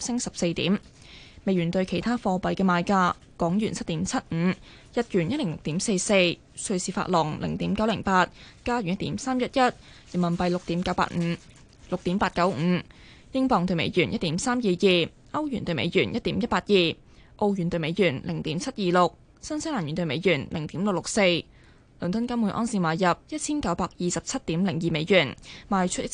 升14點。美元對其他貨幣嘅賣價：港元7.75，日元106.44，瑞士法郎0.908，加元1.311，人民幣6.895，英鎊對美元1.322，歐元對美元1.182，澳元對美元0.726，新西蘭元對美元0.664。倫敦金每盎司買入1927.02美元，賣出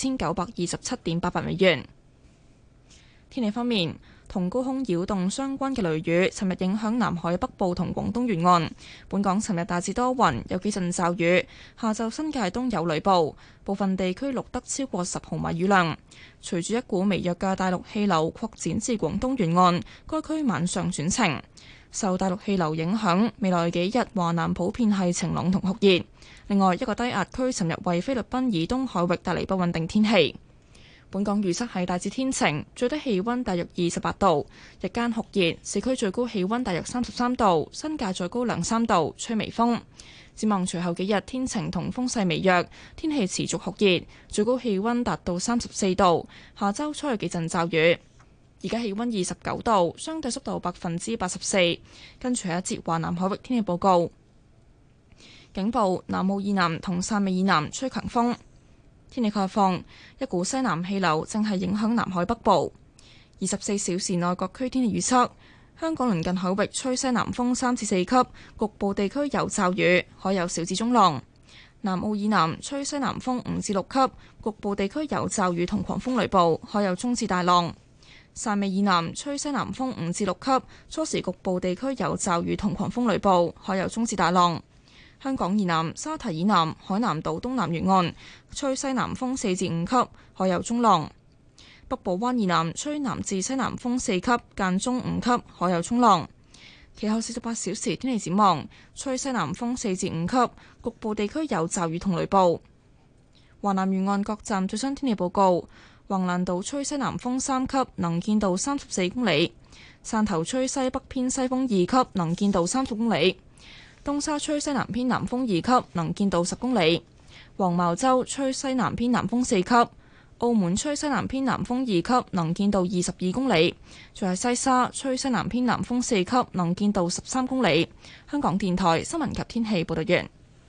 1927.88美元。天氣方面，同高空擾動相關嘅雷雨，尋日影響南海北部同廣東沿岸。本港尋日大致多雲，有幾陣驟雨。下晝新界東有雷暴，部分地區錄得超過10毫米雨量。隨住一股微弱嘅大陸氣流擴展至廣東沿岸，該區晚上轉晴。受大陸氣流影響，未來幾日華南普遍係晴朗同酷熱。另外，一個低壓區尋日為菲律賓以東海域帶嚟不穩定天氣。本港預測係大致天晴，最低氣溫大約28度，日間酷熱，市區最高氣溫大約33度，新界再高2-3度，吹微風。展望隨後幾日天晴同風勢微弱，天氣持續酷熱，最高氣溫達到34度。下週初有幾陣驟雨。而家氣溫29度，相對濕度84%。跟隨一節華南海域天氣報告。警報：南澳以南同汕尾以南吹強風。天氣概況：一股西南氣流正係影響南海北部。24小時內各區天氣預測：香港鄰近海域吹西南風3至4級，局部地區有驟雨，海有小至中浪。南澳以南吹西南風5至6級，局部地區有驟雨同狂風雷暴，海有中至大浪。汕尾以南吹西南風5至6級，初時局部地區有驟雨同狂風雷暴，海有中至大浪。香港以南、沙堤以南、海南島東南沿岸吹西南風4至5級，海有中浪。北部灣以南吹南至西南風4級，間中5級，海有衝浪。其後48小時天氣展望：吹西南風4至5級，局部地區有驟雨同雷暴。華南沿岸各站最新天氣報告：橫瀾島吹西南風3級，能見度34公里；汕頭吹西北偏西風2級，能見度30公里；東沙吹西南偏南風2級，能見度10公里；黃茅洲吹西南偏南風4級；澳門吹西南偏南風2級，能見度22公里；仲係西沙吹西南偏南風4級，能見度13公里。香港電台新聞及天氣報道完。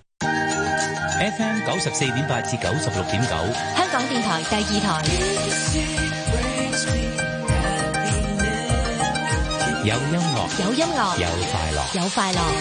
FM 94.8至96.9， 香港電台第2台。 有音樂， 有音樂， 有快樂， 有快樂。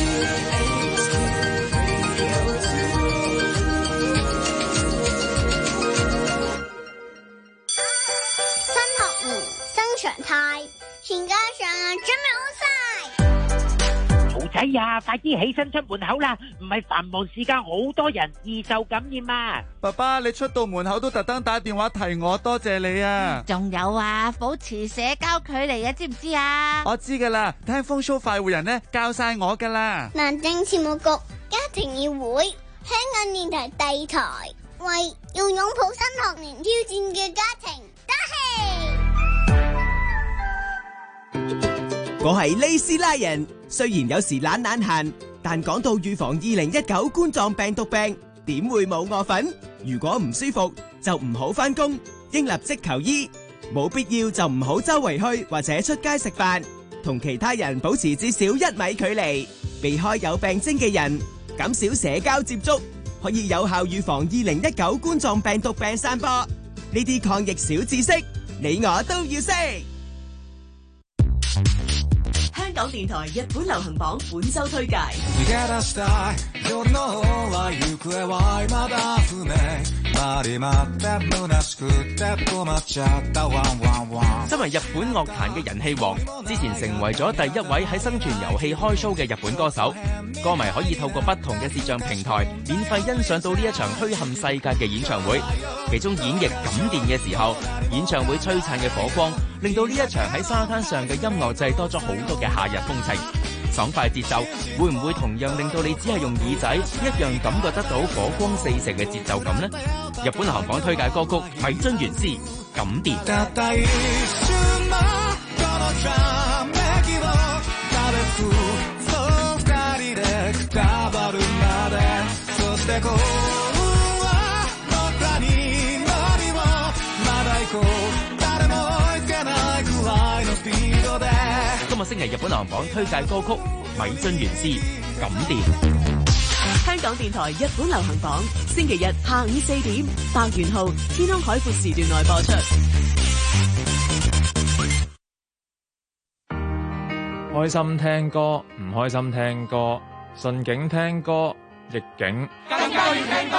新學年，新常態，全家上準備好晒。 豪仔啊，快啲起身出門口啦！唔係繁忙時間，好多人易受感染啊！ 爸爸，你出到門口都特登打電話提我，多謝你啊！ 仲有啊，保持社交距離啊，知唔知啊？ 我知噶啦，聽風騷快活人呢，教晒我噶啦。 民政事務局家庭議會，香港電台第2台，為要擁抱新學年挑戰嘅家庭打氣。 我係利斯拉人，雖然有時懶閒，但講到預防2019冠狀病毒病，點會冇我份？如果唔舒服就唔好返工，應立即求醫，冇必要就唔好周圍去或者出街食飯，同其他人保持至少1米距離，避開有病徵嘅人，減少社交接觸，可以有效預防2019冠狀病毒病散播。呢啲抗疫小知識，你我都要識。 香港電台日本流行榜本周推介。 身為日本樂壇嘅人氣王，之前成為咗第一位喺生存遊戲開 show 嘅日本歌手。歌迷可以透過不同嘅視像平台，免費欣賞到呢一場虛撼世界嘅演唱會。其中演繹感電嘅時候，演唱會璀璨嘅火光，令到呢一場喺沙灘上嘅音樂祭多咗好多嘅夏日風情。爽快節奏會唔會同樣令到你只係用耳仔一樣感覺得到火光四射嘅節奏感呢？日本流行榜推介歌曲米津玄師《感電》。 今日星期日本流行榜推介歌曲米津玄師《感電》。 香港電台日本流行榜，星期日下午4點，白元浩、天空海闊時段內播出。 開心聽歌，唔開心聽歌，順境聽歌，逆境更加要聽歌。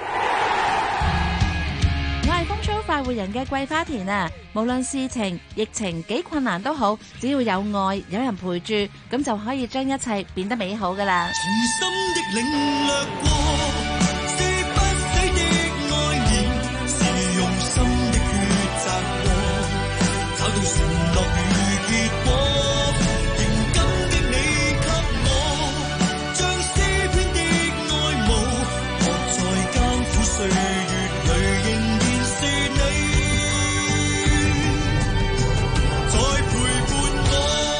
我係風騷快活人嘅桂花田啊！無論事情、疫情幾困難都好，只要有愛，有人陪住，咁就可以將一切變得美好噶啦。 從心的領略過，是不死的愛念，是用心的抉擇過，找到承諾與結果。認真的你給我，像詩篇的愛慕，我在艱苦歲月裏仍然是你，在陪伴我。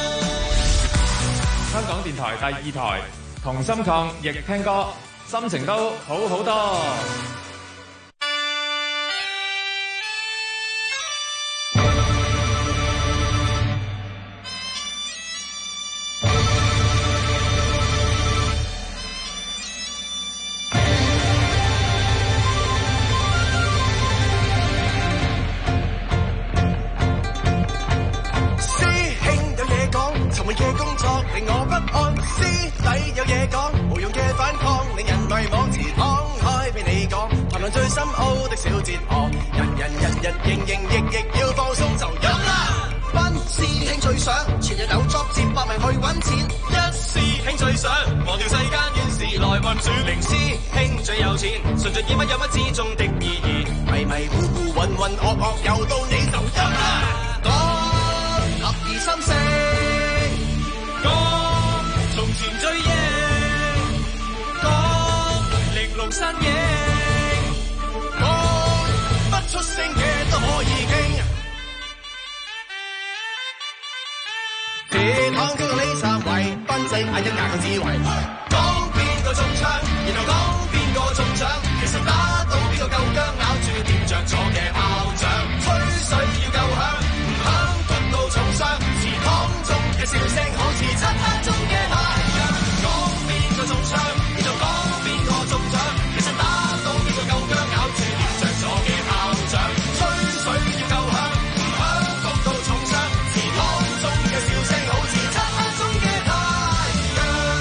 香港電台第2台，同心抗疫聽歌，心情都好好多。 令我不安，師弟有嘢講，無用嘅反抗，令人迷惘時敞開俾你講，談論最深奧的小哲學，人營役要放鬆就飲啦。班師兄最想全日有作接百名去揾錢，一師兄最想忘掉世間怨事來運轉，零師兄最有錢，純盡以乜有乜之中的意義，迷糊渾噩又到你就飲啦。講合意心聲。從前最贏，講玲瓏身影，講不出聲嘅都可以傾。鐵堂叫到你三圍，賓仔嗌一硬個智慧。講邊個中槍，然後講邊個中獎，其實打到邊個夠薑，咬住掂着咗嘅炮仗。吹水要夠響，唔響谷到重傷。祠堂中嘅笑聲好似漆黑中嘅太陽。講邊個中槍，然後講邊個中獎，其實打到邊個夠薑，咬住掂着咗嘅炮仗。吹水要夠響，唔響谷到重傷。祠堂中嘅笑聲好似漆黑中嘅太陽。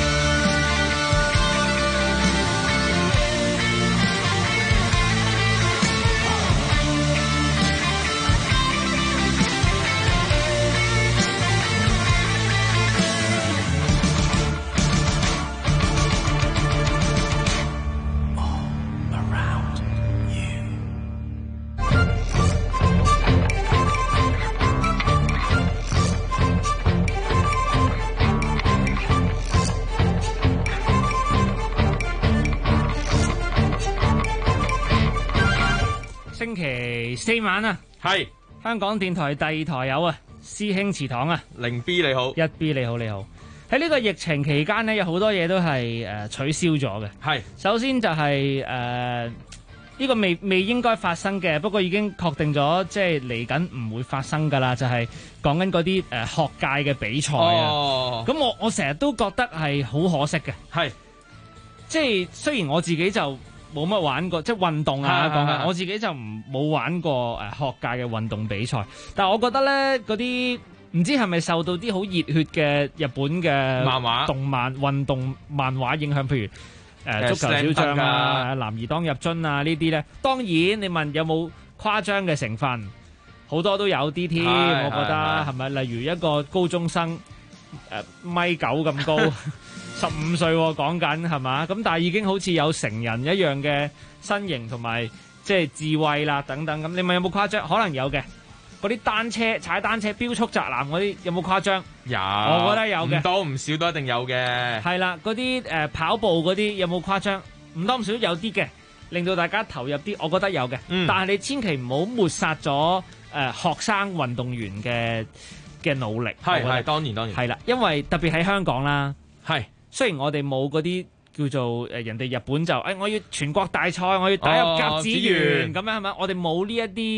星期4晚啊， 係香港電台第2台有啊，師兄祠堂啊 ，0B 你好 ，1B 你好你好。喺呢個疫情期間呢，有好多嘢都係取消咗嘅。 係首先就係呢個未應該發生嘅，不過已經確定咗，即係嚟緊唔會發生㗎啦。就係講緊嗰啲學界嘅比賽啊。咁我成日都覺得係好可惜嘅。 係即係雖然我自己就冇乜玩過，即係運動啊講緊，我自己就冇玩過學界嘅運動比賽，但係我覺得咧嗰啲唔知係咪受到啲好熱血嘅日本嘅漫畫、 動漫、運動漫畫影響，譬如足球小將啊、男兒當入樽啊呢啲咧，當然你問有冇誇張嘅成分，好多都有啲添，我覺得係咪？例如一個高中生1.9米咁高。15歲講緊係嘛？咁但係已經好似有成人一樣嘅身形同埋即係智慧啦等等咁。你問有冇誇張？可能有嘅。嗰啲單車踩單車飆速宅男嗰啲有冇誇張？ 有， 我覺得有嘅。 唔多唔少都一定有嘅。 係啦，嗰啲跑步嗰啲有冇誇張？唔多唔少有啲嘅，令到大家投入啲，我覺得有嘅。但係你千祈唔好抹殺咗學生運動員嘅努力。 係當然係啦，因為特別喺香港啦。 係。 雖然我哋冇嗰啲叫做人哋日本就我要全國大賽，我要打入甲子園咁樣係咪？我哋冇呢一啲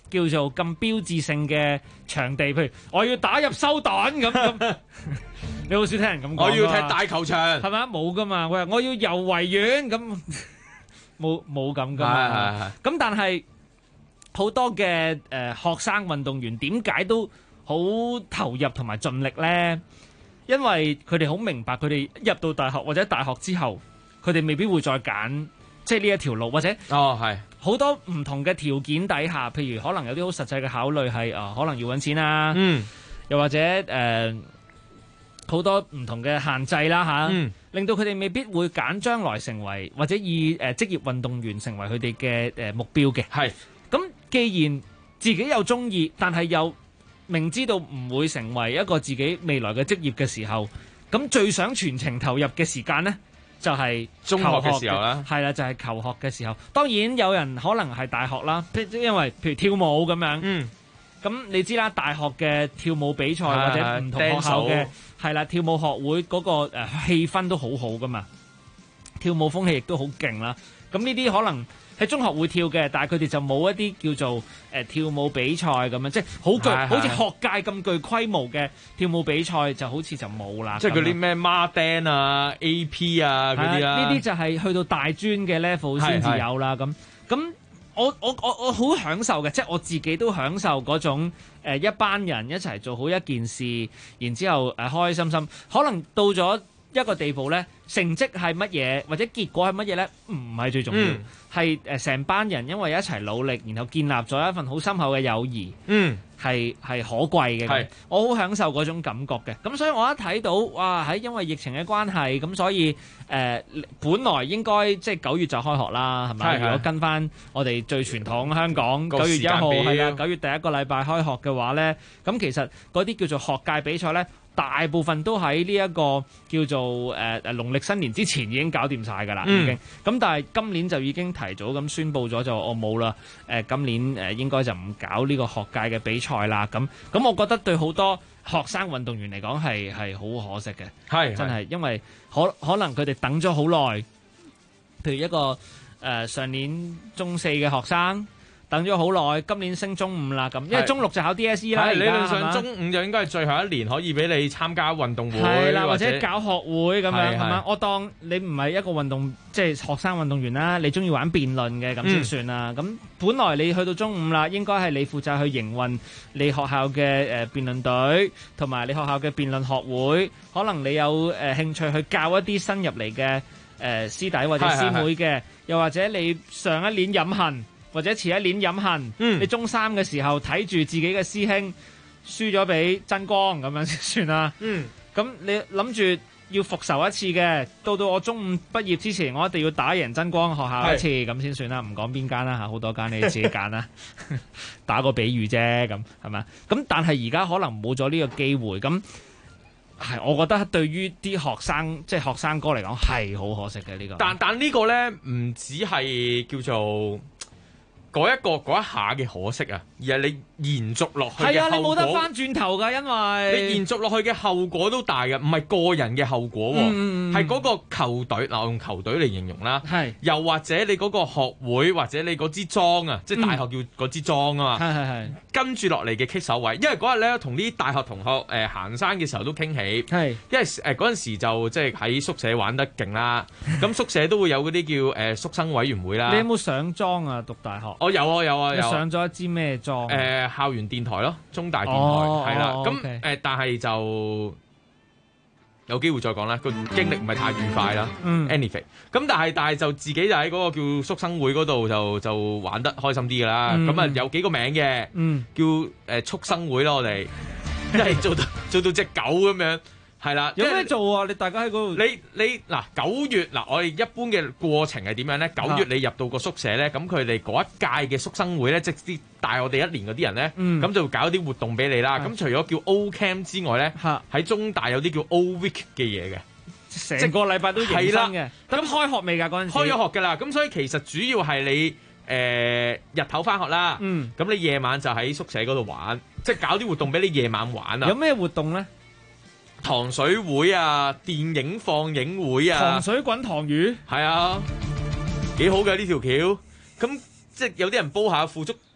叫做咁標誌性嘅場地，譬如我要打入修頓咁，你好少聽人咁講。 我要踢大球場， 係咪啊？冇噶嘛，我要遊維園咁，冇咁噶嘛。咁但係好多嘅學生運動員點解都好投入同埋盡力咧？因為佢哋好明白，佢哋入到大學或者大學之後，佢哋未必會再揀即係呢一條路，或者好多唔同嘅條件底下，譬如可能有啲好實際嘅考慮係可能要揾錢啦，又或者好多唔同嘅限制啦嚇，令到佢哋未必會揀將來成為或者以職業運動員成為佢哋嘅目標嘅。係咁，既然自己又中意，但係又明知道唔會成為一個自己未來嘅職業嘅時候，咁最想全程投入嘅時間呢，就係中學嘅時候啦。係啦，就係求學嘅時候。當然有人可能係大學啦，因為譬如跳舞咁樣。咁你知啦，大學嘅跳舞比賽或者唔同學校嘅係啦，跳舞學會嗰個氣氛都好好噶嘛，跳舞風氣亦都好勁啦。咁呢啲可能喺中學會跳嘅，但係佢哋就冇一啲叫做跳舞比賽咁樣，即係好似學界咁具規模嘅跳舞比賽，就好似就冇啦。 即係嗰啲咩孖釘啊、AP 啊嗰啲啦。 呢啲就係去到大專嘅 level 先至有啦。咁我好享受嘅，即係我自己都享受嗰種一班人一齊做好一件事，然之後開開心心。可能到咗一個地步呢，成績係乜嘢或者結果係乜嘢呢？唔係最重要，係成班人因為一齊努力，然後建立咗一份好深厚嘅友誼，係可貴嘅。我好享受嗰種感覺嘅。咁所以我一睇到哇，因為疫情嘅關係，咁所以本來應該即係9月就開學啦，係咪？如果跟翻我哋最傳統香港9月1號係啦，9月第一個禮拜開學嘅話呢，咁其實嗰啲叫做學界比賽呢，大部分都喺呢一個叫做農曆新年之前已經搞掂晒㗎啦，已經。咁但係今年就已經提早咁宣佈咗，就我冇啦。今年應該就唔搞呢個學界嘅比賽啦。咁我覺得對好多學生運動員嚟講係好可惜嘅，真係，因為可能佢哋等咗好耐。譬如一個上年中4嘅學生。等咗好耐，今年升中5啦咁，因為中6就考 DSE 啦。 理論上中5就應該係最後一年可以俾你參加運動會， 係啦，或者搞學會咁樣，係嘛？我當你唔係一個運動，即係學生運動員啦，你中意玩辯論嘅咁先算啦。咁本來你去到中5啦，應該係你負責去營運你學校嘅辯論隊，同埋你學校嘅辯論學會。可能你有興趣去教一啲新入嚟嘅師弟或者師妹嘅，又或者你上一年飲恨。或者遲一年飲恨，你中3嘅時候睇住自己嘅師兄輸咗俾真光咁樣先算啦。咁你諗住要復仇一次嘅，到我中5畢業之前，我一定要打贏真光學校一次咁先算啦。唔講邊間啦嚇，好多間你自己揀啦。打個比喻啫，咁係咪？咁但係而家可能冇咗呢個機會，咁係我覺得對於啲學生即係學生哥嚟講係好可惜嘅呢個。 但呢個咧唔只係叫做嗰一下嘅可惜啊，而係你延續落去嘅後果。係啊，你冇得翻轉頭㗎，因為你延續落去嘅後果都大嘅，唔係個人嘅後果喎，係嗰個球隊。嗱，我用球隊嚟形容啦，又或者你嗰個學會或者你嗰支莊啊，即係大學叫嗰支莊啊嘛，係跟住落嚟嘅棘手位。因為嗰日咧同啲大學同學行山嘅時候都傾起，因為嗰陣時就即係喺宿舍玩得勁啦，咁宿舍都會有嗰啲叫宿生委員會啦。 你有冇上莊啊？讀大學？ 有啊！ 你上咗一支咩莊？ 校園電台咯，中大電台係啦。咁但係就有機會再講啦。個經歷唔係太愉快啦。Anyway， 咁但係就自己就喺嗰個叫宿生會嗰度就玩得開心啲噶啦。咁啊有幾個名嘅，叫畜生會咯，我哋即係做到隻狗咁樣。係啦， 有咩做啊？你大家喺嗰度， 你嗱9月嗱，我哋一般嘅過程係點樣咧？9月你入到個宿舍咧，咁佢哋嗰一屆嘅宿生會咧，即係啲大我哋1年嗰啲人咧，咁就會搞啲活動俾你啦。咁除咗叫 O Camp 之外咧，喺中大有啲叫 O Week 嘅嘢嘅， 成個禮拜都迎新嘅。咁開學未㗎嗰陣時？開咗學㗎啦。咁所以其實主要係你日頭返學啦，咁你夜晚就喺宿舍嗰度玩，即係搞啲活動俾你夜晚玩啊。 有咩活動咧？ 糖水會啊，電影放映會啊， 糖水滾糖魚， 係啊，幾好嘅呢條橋。咁即係有啲人煲下腐竹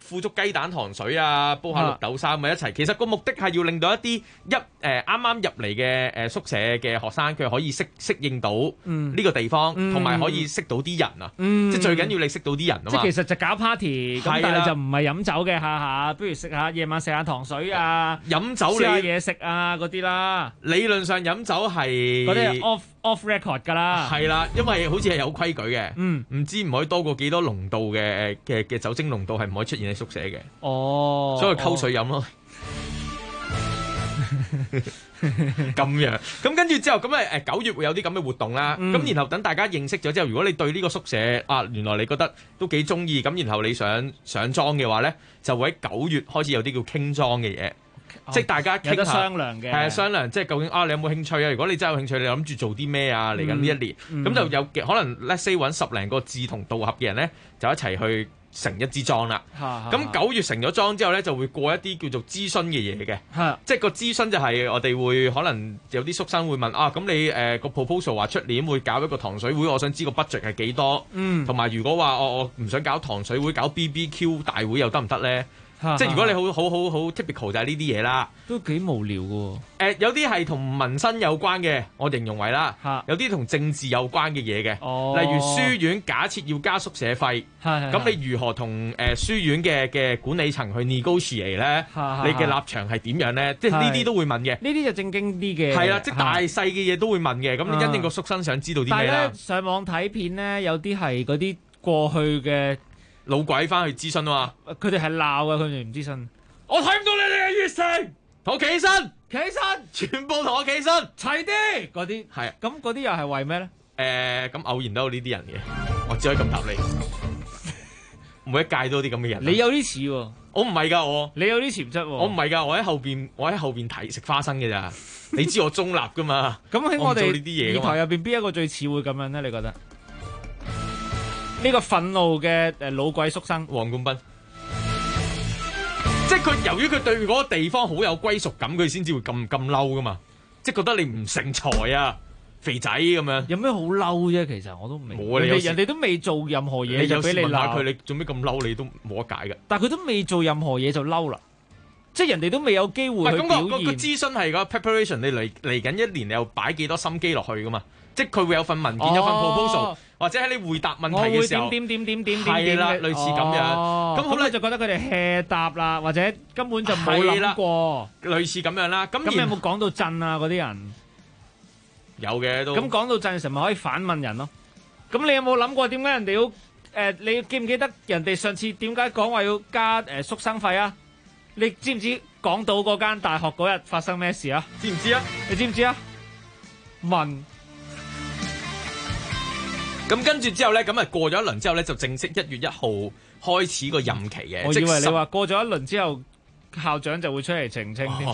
腐竹雞蛋糖水啊，煲下綠豆沙咪一齊。其實個目的係要令到一啲啱啱入嚟嘅宿舍嘅學生，佢可以適應到呢個地方，同埋可以識到啲人啊。即係最緊要你識到啲人啊嘛。 即係其實就搞 party，咁但係就唔係飲酒嘅下，不如夜晚食下糖水啊， 飲酒食下嘢食啊嗰啲啦。 理論上飲酒係嗰啲係 off record 㗎啦。 係啦，因為好似係有規矩嘅，唔知唔可以多過幾多濃度嘅酒精濃度係唔可以出現喺宿舍嘅。 哦， 所以溝水飲咯。咁樣，咁跟住之後，咁9月會有啲咁嘅活動啦。咁然後等大家認識咗之後，如果你對呢個宿舍原來你覺得都幾中意，咁然後你想上莊嘅話咧，就會喺9月開始有啲叫傾莊嘅嘢。即係大家傾下， 有得商量嘅， 係商量，即係究竟你有冇興趣啊？如果你真係有興趣，你諗住做啲咩啊？嚟緊呢一年，咁就有可能 let's say 揾10零個志同道合嘅人咧，就一齊去成一支莊啦。咁9月成咗莊之後咧，就會過一啲叫做諮詢嘅嘢嘅，即係個諮詢就係我哋會可能有啲宿生會問咁你個 proposal 話出年會搞一個糖水會，我想知個 budget 係幾多？同埋如果話我唔想搞糖水會，搞 BBQ 大會又得唔得咧？即係如果你好 typical 就係呢啲嘢啦， 都幾無聊嘅。 有啲係同民生有關嘅，我形容為啦。有啲同政治有關嘅嘢嘅，例如書院假設要加宿舍費，咁你如何同書院嘅管理層去 negotiate 咧？你嘅立場係點樣咧？即係呢啲都會問嘅。 呢啲就正經啲嘅。 係啦，即係大細嘅嘢都會問嘅。咁你因應個宿生想知道啲咩啦？ 但係咧，上網睇片咧，有啲係嗰啲過去嘅老鬼翻去諮詢啊嘛， 佢哋係鬧嘅，佢哋唔諮詢。 我睇唔到你哋嘅熱誠，同我企起身，全部同我企起身， 齊啲嗰啲。係啊，咁嗰啲又係為咩咧？ 咁偶然都有呢啲人嘅，我只可以咁答你。每一屆都有啲咁嘅人。 你有啲似喎， 我唔係㗎， 你有啲潛質喎。 我唔係㗎，我喺後邊睇食花生嘅咋。你知我中立㗎嘛？ 咁喺我哋呢啲嘢， 二台入邊邊一個最似會咁樣咧？你覺得？呢個憤怒嘅老鬼宿生黃冠斌，即係佢由於佢對嗰個地方好有歸屬感，佢先至會咁嬲噶嘛，即係覺得你唔成才啊，肥仔咁樣。 有咩好嬲啫？其實我都唔明。 冇啊， 人哋都未做任何嘢就俾你鬧佢，你做咩咁嬲？你都冇得解嘅。 但係佢都未做任何嘢就嬲啦，即係人哋都未有機會去表現。 個諮詢係個 preparation，你嚟緊一年你又擺幾多心機落去噶嘛？即係佢會有份文件，有份 proposal，或者喺你回答問題嘅時候， 點係啦，類似咁樣。咁好啦， 就覺得佢哋 hea 答啦，或者根本就冇諗過， 類似咁樣啦。咁有冇講到震啊？嗰啲人有嘅都。 咁講到震嘅時候，咪可以反問人咯。咁你有冇諗過點解人哋要你記唔記得人哋上次點解講話要加宿生費啊？你知唔知港島嗰間大學嗰日發生咩事啊？ 知唔知啊？ 你知唔知啊？問。 咁跟住之後咧，咁過咗一輪之後咧，就正式1月1號開始個任期嘅。 我以為你話過咗一輪之後，校長就會出嚟澄清添。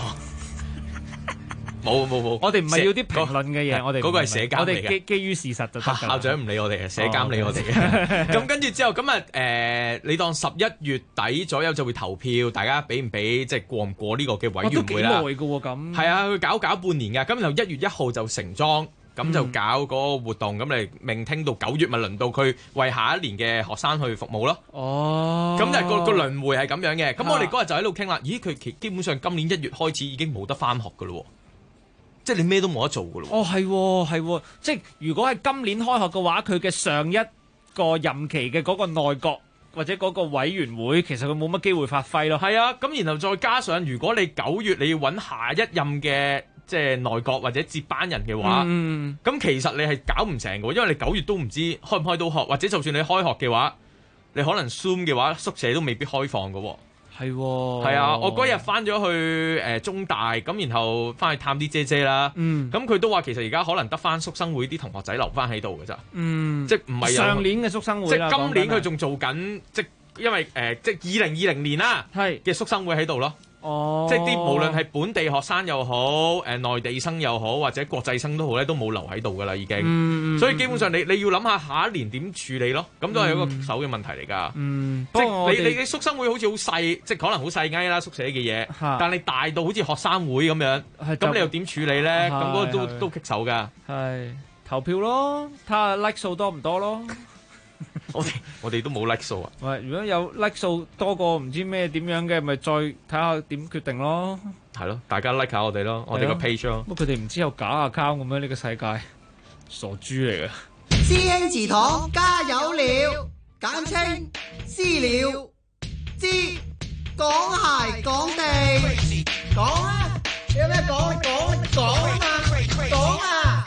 冇， 我哋唔係要啲評論嘅嘢，我哋嗰個係社監嚟嘅。 我哋基於事實就得。 校長唔理我哋嘅，社監理我哋嘅。咁跟住之後，咁你當11月底左右就會投票，大家俾唔俾即係過唔過呢個嘅委員會啦？ 都幾耐㗎喎，咁。 係啊，佢搞半年㗎，咁然後1月1號就成莊。咁就搞嗰個活動，咁你明聽到9月咪輪到佢為下一年嘅學生去服務咯。 哦， 咁就個輪迴係咁樣嘅。咁我哋嗰日就喺度傾啦。咦，佢基本上今年1月開始已經冇得返學噶咯，即係你咩都冇得做噶咯。 哦，係，即係如果係今年開學嘅話，佢嘅上一個任期嘅嗰個內閣或者嗰個委員會，其實佢冇乜機會發揮咯。 係啊，咁然後再加上，如果你9月你要揾下一任嘅。即係內閣或者接班人嘅話，咁其實你係搞唔成嘅，因為你9月都唔知開唔開到學，或者就算你開學嘅話，你可能 Zoom 嘅話，宿舍都未必開放嘅。係啊，我嗰日翻咗去中大，咁然後翻去探啲姐姐啦，咁佢都話其實而家可能得翻宿生會啲同學仔留翻喺度嘅咋，即係唔係上年嘅宿生會啦， 即係今年佢仲做緊，即係因為即係2020年啦嘅宿生會喺度咯。 哦， 即係啲無論係本地學生又好，內地生又好，或者國際生都好咧，都冇留喺度噶啦，已經。所以基本上你要諗下下一年點處理咯，咁都係一個棘手嘅問題嚟㗎。即係你宿生會好似好細，即係可能好細翳啦宿舍嘅嘢，但你大到好似學生會咁樣，咁你又點處理咧？咁嗰個都棘手㗎。 係投票咯，睇下 like 數多唔多咯。 我哋都冇 like 數啊。 喂，如果有 like 數多過唔知咩點樣嘅，咪再睇下點決定咯。 係咯，大家 like 下我哋咯，我哋個 page 咯。 不過佢哋唔知有假 account 咁樣，呢個世界傻豬嚟嘅。 師兄祠堂加油了，簡稱私了。知講鞋講地，講啊！有咩講啊嘛，講啊！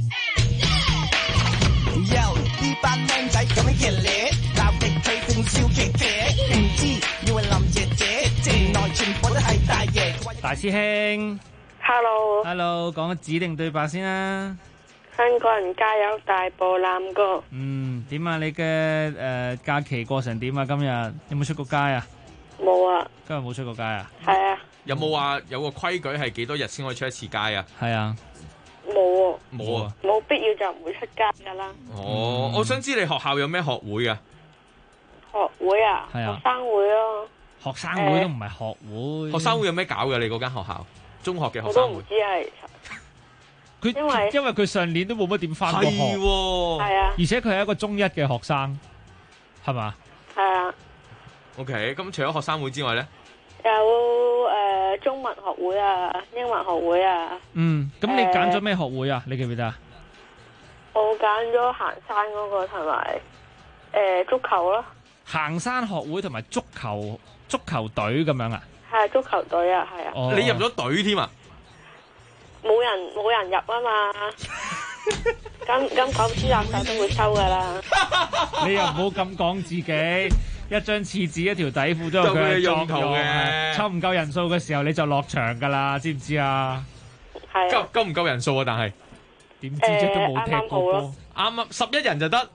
呢班靚仔咁樣熱烈，鬧極推正笑騎騎，唔知以為林姐姐，城內全部都係大爺。 大師兄 ，Hello， 講個指定對白先啦。 香港人加油，大步攬過。 點啊？你嘅假期過成點啊？今日有冇出過街啊？ 冇啊。 今日冇出過街啊？ 係啊。 有冇話有個規矩係幾多日先可以出一次街啊？ 係啊。 冇啊。 冇啊。 冇必要就唔會出街噶啦。 我想知你學校有咩學會啊？ 學會啊？ 係啊。 學生會咯。 學生會都唔係學會。 學生會有咩搞嘅？你嗰間學校？中學嘅學生會。 我都唔知係。 因為佢上年都冇乜點翻過學， 係啊， 而且佢係一個中一嘅學生，係嘛？ 係啊。 OK，咁除咗學生會之外咧， 有中文學會啊，英文學會啊。 咁你揀咗咩學會啊？你記唔記得啊？ 我揀咗行山嗰個同埋足球咯。 行山學會同埋足球隊咁樣啊？ 係足球隊啊，係啊。 你入咗隊添啊？ 冇人入啊嘛，咁狗屎垃圾都會收噶啦。 你又唔好咁講自己，一張廁紙一條底褲都有佢嘅用途嘅。抽唔夠人數嘅時候你就落場噶啦，知唔知啊？ 係。 夠唔夠人數啊？但係點知啫？都冇踢過波。 啱11人就得。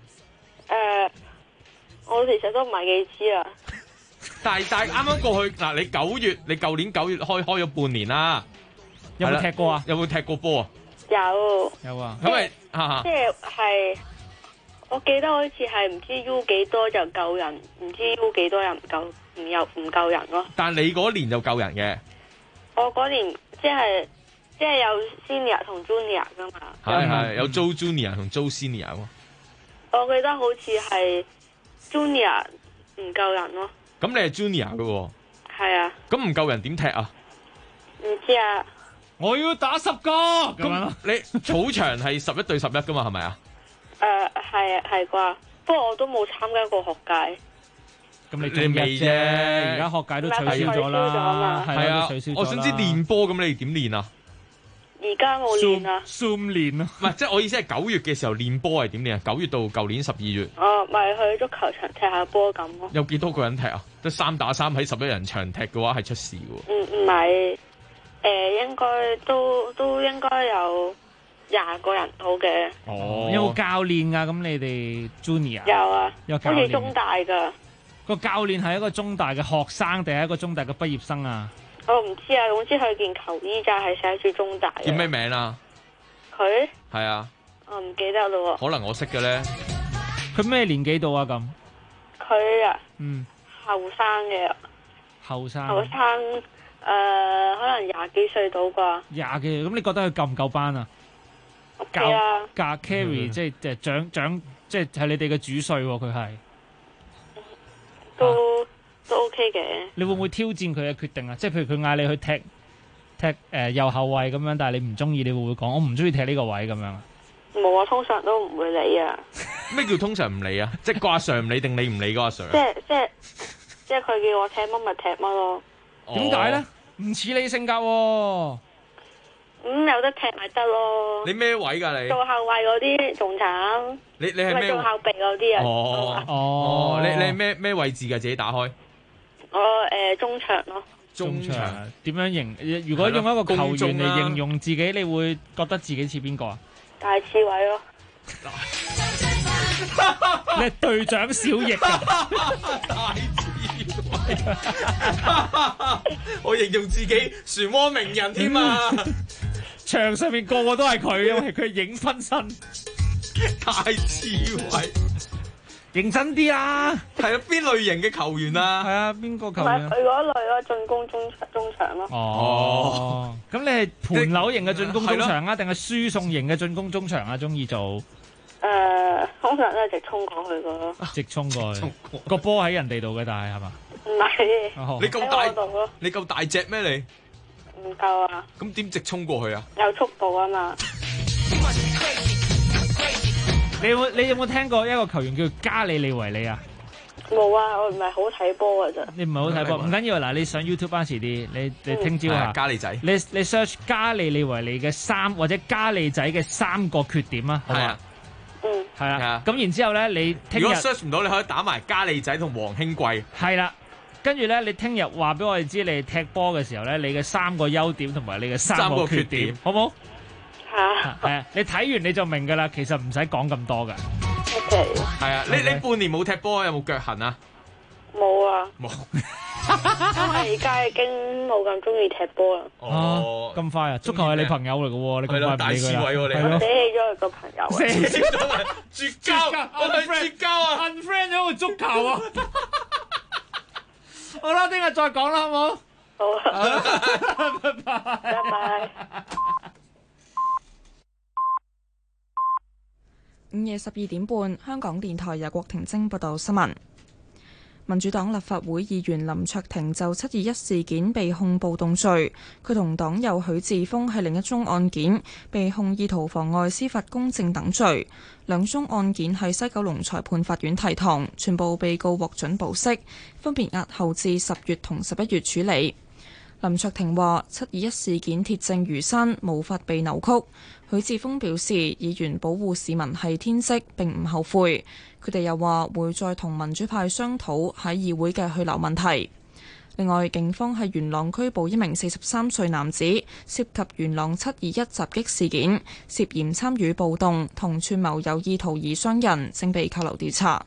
我其實都唔係幾知啊。 但係啱啱過去嗱，你舊年9月開咗半年啦。 有冇踢過啊？ 有冇踢過波啊？ 有啊。 咁咪即係，我記得好似係唔知 U 幾多就夠人，唔知 U 幾多人唔夠人咯。 但你嗰年就夠人嘅。 我嗰年即係有 senior 同 junior 噶嘛。 係有 Joe Junior 同 Joe Senior 喎。 我記得好似係 junior 唔夠人咯。 咁你係 junior 嘅喎。 係啊。 咁唔夠人點踢啊？ 唔知啊。 我要打10個咁樣咯。 你草場係11對11噶嘛？係咪啊？ 係啩？不過我都冇參加過學界。 咁你未啫？而家學界都取消咗啦。 係啊，我想知練波咁你點練啊？ 而家冇練啊。 Zoom 練咯。 唔係，即係我意思係9月嘅時候練波係點練啊？9月到舊年12月。 咪去足球場踢下波咁咯。 有幾多個人踢啊？得3打3喺11人場踢嘅話係出事嘅。 唔係。應該都應該有20個人到嘅。 有冇教練啊？咁你哋 Junior 有啊， 有教練。 好似中大噶。 個教練係一個中大嘅學生定係一個中大嘅畢業生啊？ 我唔知啊，總之佢件球衣就係寫住中大。 叫咩名啊？ 佢係啊。 我唔記得咯。 可能我識嘅咧。 佢咩年紀度啊？咁佢啊，後生嘅。 後生。 可能20幾歲到啩。 20幾，咁你覺得佢夠唔夠班啊？ 教 carry 即係長，即係你哋嘅主帥喎，佢係。 都 OK 嘅。 你會唔會挑戰佢嘅決定啊？即係譬如佢嗌你去踢右後衛咁樣，但係你唔中意，你會唔會講我唔中意踢呢個位咁樣啊？ 冇啊，通常都唔會理啊。 咩叫通常唔理啊？即係個阿 Sir 唔理定你唔理個阿 Sir？ 即係佢叫我踢乜咪踢乜咯。 點解咧？唔似你性格喎。 有得踢咪得咯。 你咩位㗎你？ 做後衛嗰啲仲慘。 你係咩？ 做後備嗰啲啊。 哦。你係咩位置㗎？自己打開。 我中場咯。 中場點樣形？如果用一個球員嚟形容自己，你會覺得自己似邊個啊？ 大刺猬咯。 你係隊長小翼啊！ 大智慧，我形容自己漩渦鳴人添啊！ 場上面個個都係佢，因為佢影分身。 大智慧， 認真啲啦！ 係啊，邊類型嘅球員啊？ 係啊，邊個球員？ 佢嗰類咯，進攻中場咯。 哦，咁你係盤樓型嘅進攻中場啊，定係輸送型嘅進攻中場啊？中意做？ 通常都係直衝過去個咯。 直衝過去，個波喺人哋度嘅，但係係嘛？ 唔係， 你咁大，你夠大隻咩你？ 唔夠啊！ 咁點直衝過去啊？ 有速度啊嘛！ 你有冇聽過一個球員叫加里利維利啊？ 冇啊，我唔係好睇波㗎咋。 你唔係好睇波，唔緊要嗱，你上 YouTube 班遲啲，你聽朝下加利仔， 你 search 加里利維利嘅3或者加利仔嘅3個缺點啊，好嘛？係啊，咁然之後咧，你聽日如果 search 唔到，你可以打埋加利仔同黃興貴。 係啦，跟住咧，你聽日話俾我哋知，你踢波嘅時候咧，你嘅3個優點同埋你嘅3個缺點，好冇？係啊，你睇完你就明㗎啦，其實唔使講咁多㗎。 OK。 係啊，你半年冇踢波，有冇腳痕啊？ 冇啊。 冇。 因為而家已經冇咁中意踢波啦。 哦， 咁快啊！足球係你朋友嚟嘅喎，你咁快唔理佢啦？ 大刺猬喎你， 捨棄咗佢個朋友。 捨棄咗佢，絕交，我哋絕交啊 ！unfriend 咗個足球啊！好啦，聽日再講啦，好冇？ 好啊， 拜拜， 拜拜。 午夜12點半，香港電台由郭婷晶報道新聞。民主黨立法會議員林卓廷就721事件被控暴動罪，佢同黨友許智峰係另一宗案件被控意圖妨礙司法公正等罪。兩宗案件喺西九龍裁判法院提堂，全部被告獲准保釋，分別押後至10月同11月處理。林卓廷話：721事件鐵證如山，無法被扭曲。許智峰表示，議員保護市民係天職，並唔後悔。佢哋又話會再同民主派商討喺議會嘅去留問題。另外，警方喺元朗拘捕一名43歲男子，涉及元朗721襲擊事件，涉嫌參與暴動同串謀有意圖而傷人，正被扣留調查。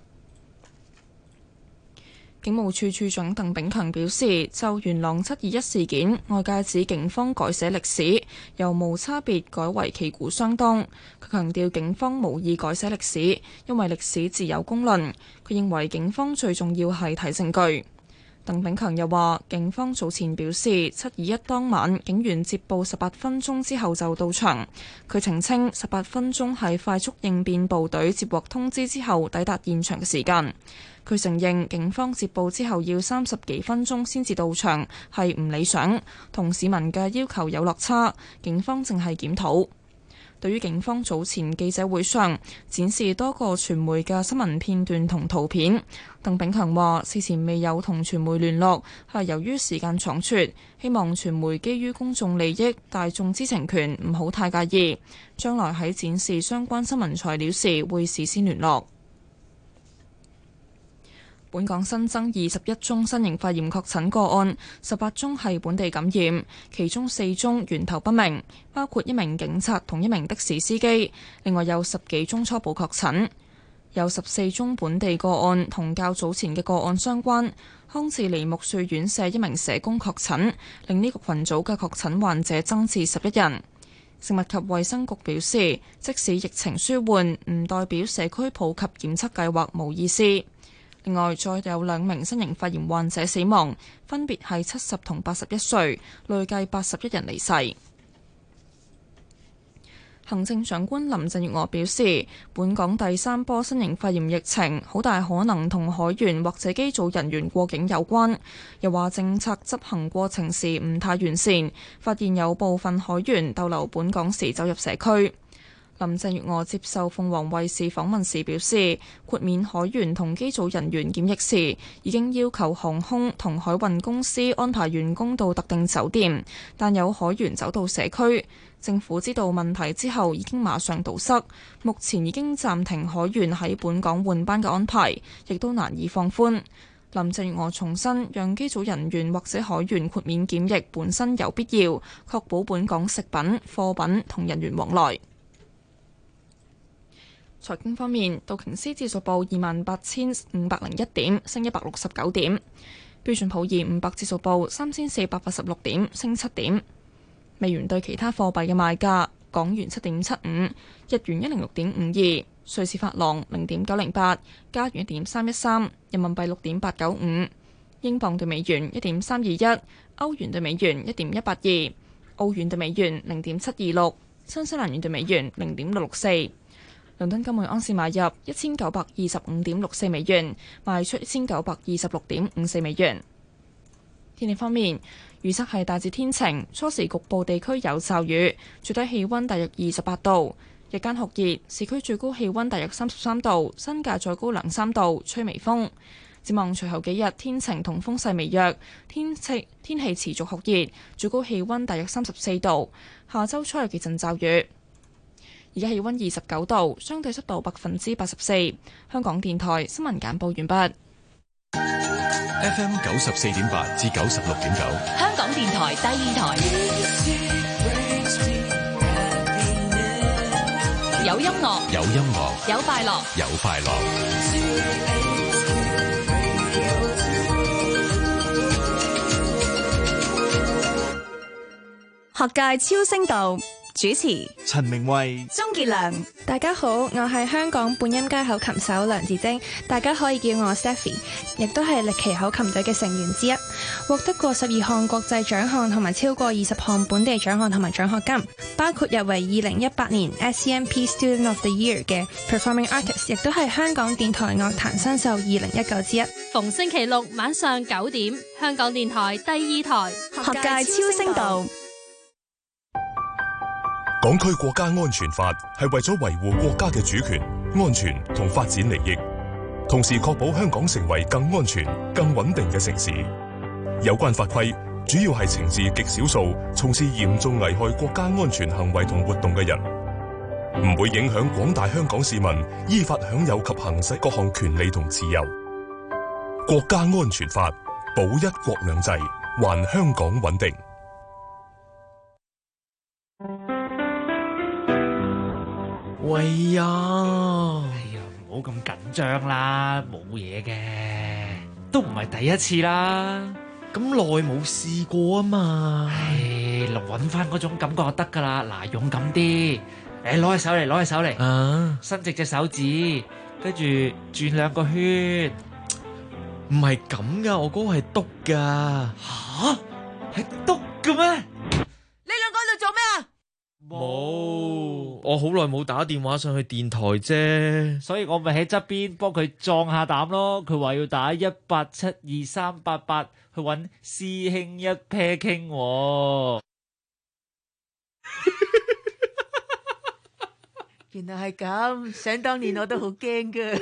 警務處處長鄧炳強表示，就元朗721事件，外界指警方改寫歷史，由無差別改為旗鼓相當。佢強調警方無意改寫歷史，因為歷史自有公論。佢認為警方最重要係睇證據。鄧炳強又話，警方早前表示721當晚警員接報18分鐘之後就到場。佢澄清18分鐘係快速應變部隊接獲通知之後抵達現場嘅時間。佢承認警方接報之後要30幾分鐘先至到場係唔理想，同市民嘅要求有落差，警方正係檢討。對於警方早前記者會上展示多個傳媒嘅新聞片段同圖片，鄧炳強話事前未有同傳媒聯絡，係由於時間倉促，希望傳媒基於公眾利益、大眾知情權唔好太介意，將來喺展示相關新聞材料時會事先聯絡。本港新增21宗新型肺炎確診個案，18宗係本地感染，其中4宗源頭不明，包括一名警察同一名的士司機。另外有10幾宗初步確診，有14宗本地個案同較早前嘅個案相關。康治梨木樹院舍一名社工確診，令呢個群組嘅確診患者增至11人。食物及衛生局表示，即使疫情舒緩，唔代表社區普及檢測計劃冇意思。另外，再有2名新型肺炎患者死亡，分別係70同81歲，累計81人離世。行政長官林鄭月娥表示，本港第3波新型肺炎疫情好大可能同海員或者機組人員過境有關，又話政策執行過程時唔太完善，發現有部分海員逗留本港時走入社區。林鄭月娥接受鳳凰衛視訪問時表示，豁免海員同機組人員檢疫時，已經要求航空同海運公司安排員工到特定酒店，但有海員走到社區，政府知道問題之後已經馬上堵塞，目前已經暫停海員喺本港換班嘅安排，亦都難以放寬。林鄭月娥重申，讓機組人員或者海員豁免檢疫本身有必要，確保本港食品、貨品同人員往來。財經方面，道瓊斯指數報28,501點，升169點；標準普爾500指數報3,486點，升7點。美元對其他貨幣嘅賣價：港元7.75，日元106.52，瑞士法郎0.908，加元1.313，人民幣6.895，英鎊對美元1.321，歐元對美元1.182，澳元對美元0.726，新西蘭元對美元0.664。 倫敦金每盎司買入1925.64美元，賣出1926.54美元。天氣方面，預測係大致天晴，初時局部地區有驟雨，最低氣溫大約28度，日間酷熱，市區最高氣溫大約33度，新界再高2-3度，吹微風。展望隨後幾日天晴同風勢微弱，天氣持續酷熱，最高氣溫大約34度。下周初有幾陣驟雨。而家氣溫29度，相對濕度84%。香港電台新聞簡報完畢。 FM 94.8至96.9， 香港電台第二台，有音樂， 有音樂， 有快樂， 有快樂。 學界超聲道主持陳明慧、 鍾傑良。 大家好，我係香港半音階口琴手梁智晶，大家可以叫我 Stephy， 亦都係歷奇口琴隊嘅成員之一，獲得過12項國際獎項同埋超過20項本地獎項同埋獎學金，包括入圍2018年 SCMP Student of the Year 嘅 Performing Artist， 亦都係香港電台樂壇新秀2019之一。 逢星期六晚上9點，香港電台第二台學界超聲道。 港區國家安全法係為咗維護國家嘅主權、安全同發展利益，同時確保香港成為更安全、更穩定嘅城市。有關法規主要係懲治極少數從事嚴重危害國家安全行為同活動嘅人，唔會影響廣大香港市民依法享有及行使各項權利同自由。國家安全法保一國兩制，還香港穩定。 喂呀，唔好咁緊張啦，冇嘢嘅，都唔係第一次啦， 咁耐冇試過啊嘛， 揾翻嗰種感覺就得噶啦。嗱，勇敢啲，攞起手嚟，攞起手嚟，伸直隻手指，跟住轉2個圈。 唔係咁噶，我嗰個係篤噶。 吓？係篤嘅咩？ 你兩個喺度做咩啊？ 冇，我好耐冇打電話上去電台啫， 所以我咪喺側邊幫佢壯下膽咯。佢話要打1872388去揾師兄一 pair 傾。 原來係咁，想當年我都好驚噶。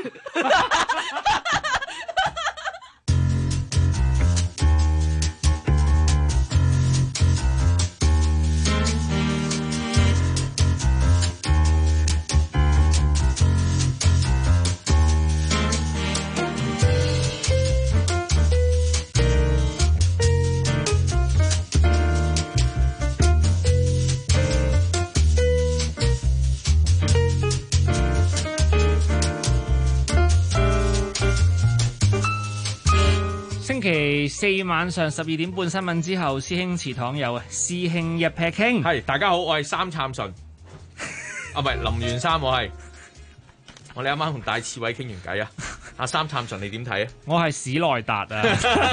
星期4晚上12點半新聞之後，師兄祠堂有師兄一 pair 傾。 係，大家好，我係三杉順，唔係林元山，我哋啱啱同戴志偉傾完偈啊。阿三杉順你點睇啊？ 我係史內達啊，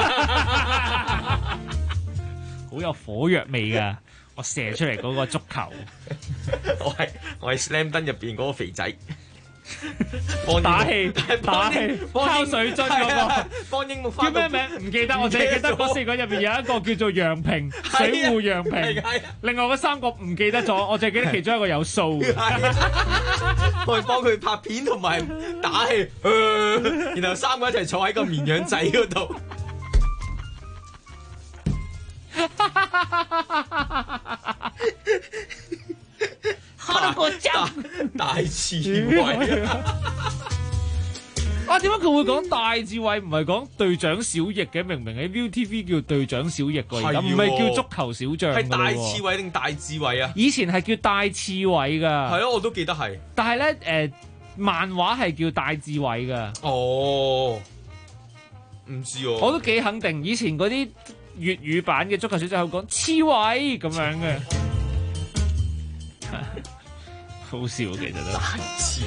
好有火藥味噶，我射出嚟嗰個足球。 我係 Slam Dunk 入邊嗰個肥仔。 打氣敲水樽嗰個幫櫻木叫咩名？唔記得，我淨係記得嗰4個入邊有一個叫做楊平，水戶楊平。另外嗰3個唔記得咗，我淨係記得其中一個有數。 我係幫佢拍片同埋打氣，然後3個一齊坐喺個綿羊仔嗰度。 開個針大智慧啊！點解佢會講大智慧，唔係講隊長小翼嘅？明明喺 ViuTV 叫隊長小翼㗎，而家唔係叫足球小將。 係大智慧定大智慧啊？ 以前係叫大刺葦㗎。 係咯，我都記得係。 但係咧漫畫係叫大智慧㗎。 哦，唔知喎。 我都幾肯定，以前嗰啲粵語版嘅足球小將係講刺葦咁樣嘅。好笑，其實都大智，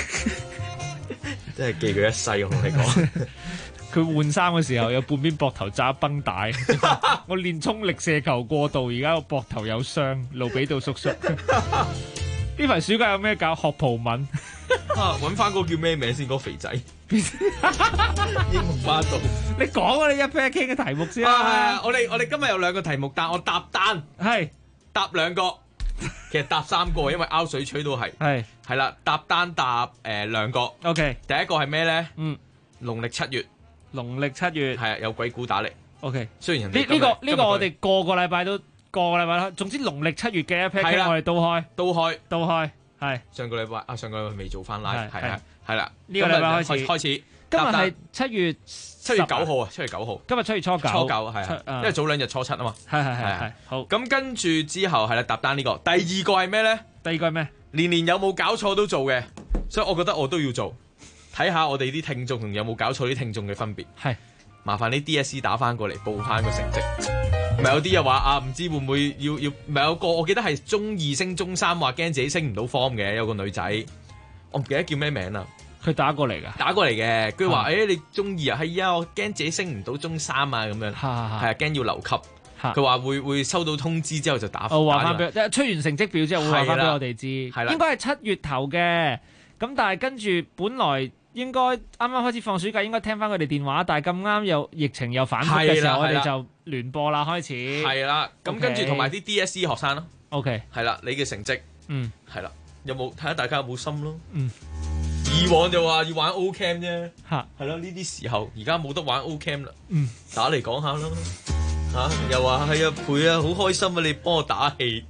真係記佢一世。我同你講， 佢換衫嘅時候有半邊膊頭揸繃帶，我練衝力射球過度，而家個膊頭有傷，路比道叔叔。呢排暑假有咩搞？學葡文。 揾翻嗰個叫咩名先？嗰個肥仔英雄巴道。 你講啊，你一 pair 傾嘅題目先啊！我哋今日有兩個題目，但我搭單係搭兩個，其實搭三個，因為拗水吹都係係啦，搭單搭兩個。 OK， 第一個係咩咧？農曆7月， 農曆7月係啊，有鬼故打嚟。 OK， 雖然人哋呢個我哋個禮拜都總之農曆7月嘅一 pair 傾我哋都開係。上個禮拜未做翻 live， 係啦， 呢個禮拜開始。今日係7月 9號啊，7月9號。今日 7月初九係因為早兩日初7啊嘛。 係好。 咁跟住之後係啦，搭單呢個。第二個係咩咧？ 第二個係咩？ 年有冇搞錯都做嘅，所以我覺得我都要做，睇下我哋啲聽眾同有冇搞錯啲聽眾嘅分別。 係。麻煩啲 DSE 打翻過嚟報翻個成績。咪有啲又話啊，唔知會唔會要？咪有個我記得係中2升中3，話驚自己升唔到 form 嘅，有個女仔，我唔記得叫咩名啦。 佢打過嚟㗎， 打過嚟嘅。佢話：你中2啊，係啊，我驚自己升唔到中3啊，咁樣係啊，驚要留級。佢話會收到通知之後就打。話翻俾出完成績表之後會話翻俾我哋知。係啦，應該係7月頭嘅。咁但係跟住本來應該啱啱開始放暑假，應該聽翻佢哋電話，但係咁啱有疫情又反覆嘅時候，我哋就聯播啦，開始。係啦，咁跟住同埋啲 DSE 學生咯。OK，係啦，你嘅成績，係啦，有冇睇下大家有冇心咯？以往就話要玩 O Cam 啫，係咯，呢啲時候而家冇得玩 O Cam 啦。打嚟講下咯，又話係啊，陪啊，好開心啊，你幫我打氣，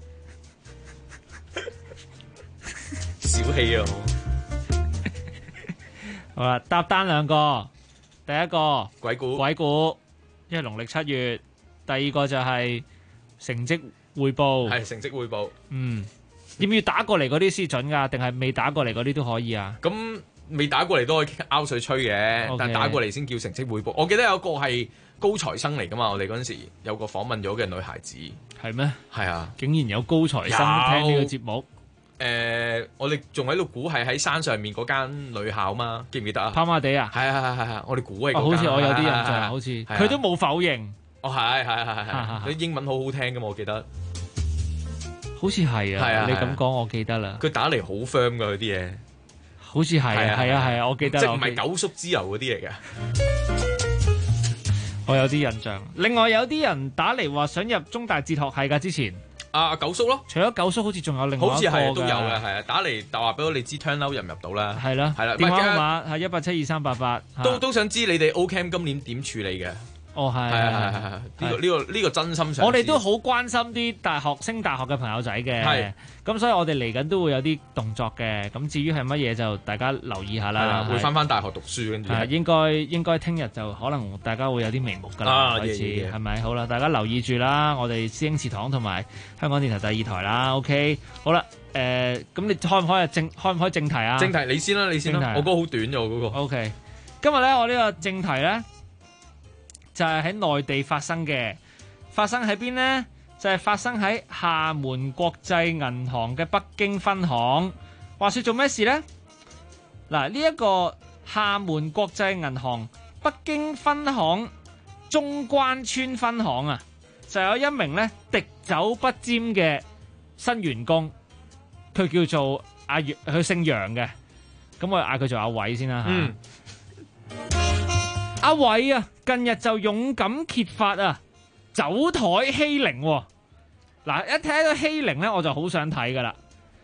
小氣啊！ 好啦，搭單兩個，第一個鬼故， 因為農曆7月；第二個就係成績匯報， 係成績匯報。 要唔要打過嚟嗰啲先準㗎？定係未打過嚟嗰啲都可以啊？ 咁未打過嚟都可以拗水吹嘅，okay. 但打過嚟先叫成績匯報。我記得有個係高材生嚟㗎嘛，我哋嗰陣時有個訪問咗嘅女孩子， 係咩？係啊， 竟然有高材生聽呢個節目。 我哋仲喺度估係喺山上面嗰間女校嘛，記唔記得啊？ 跑馬地啊？ 係，我哋估係。 好似我有啲印象，好似佢都冇否認。 係，佢英文好好聽㗎嘛，我記得。 好似係啊，你咁講我記得啦。 佢打嚟好 firm 㗎，佢啲嘢。 好似係啊，我記得。 即係唔係九叔之流嗰啲嚟嘅。 我有啲印象。另外有啲人打嚟話想入中大哲學系㗎，之前。 九叔咯， 除咗九叔，好似仲有另外一個， 好似係都有嘅，係啊，打嚟就話俾我哋知 turn out 入唔入到啦， 係啦，電話號碼係1872388， 都想知你哋 O Cam 今年點處理嘅？ 係， 呢個真心想。 我哋都好關心啲升大學嘅朋友仔嘅，咁所以我哋嚟緊都會有啲動作嘅。咁至於係乜嘢就大家留意下啦。 會翻大學讀書跟住。 應該聽日就可能大家會有啲眉目㗎啦，開始係咪？好啦，大家留意住啦。我哋師兄祠堂同埋香港電台第2台啦。OK， 好啦，咁你開唔開正題啊？ 正題你先啦，我嗰個好短啫，我嗰個。 OK， 今日咧我呢個正題咧。就係喺內地發生嘅，發生喺邊呢？就係發生喺廈門國際銀行嘅北京分行。話說做咩事呢？嗱，呢一個廈門國際銀行北京分行中關村分行啊，就有一名咧滴酒不沾嘅新員工，佢叫做佢姓楊嘅，咁我嗌佢做阿偉先啦嚇。阿偉啊，近日就勇敢揭發啊，酒台欺凌。嗱，一睇到欺凌咧，我就好想睇噶啦。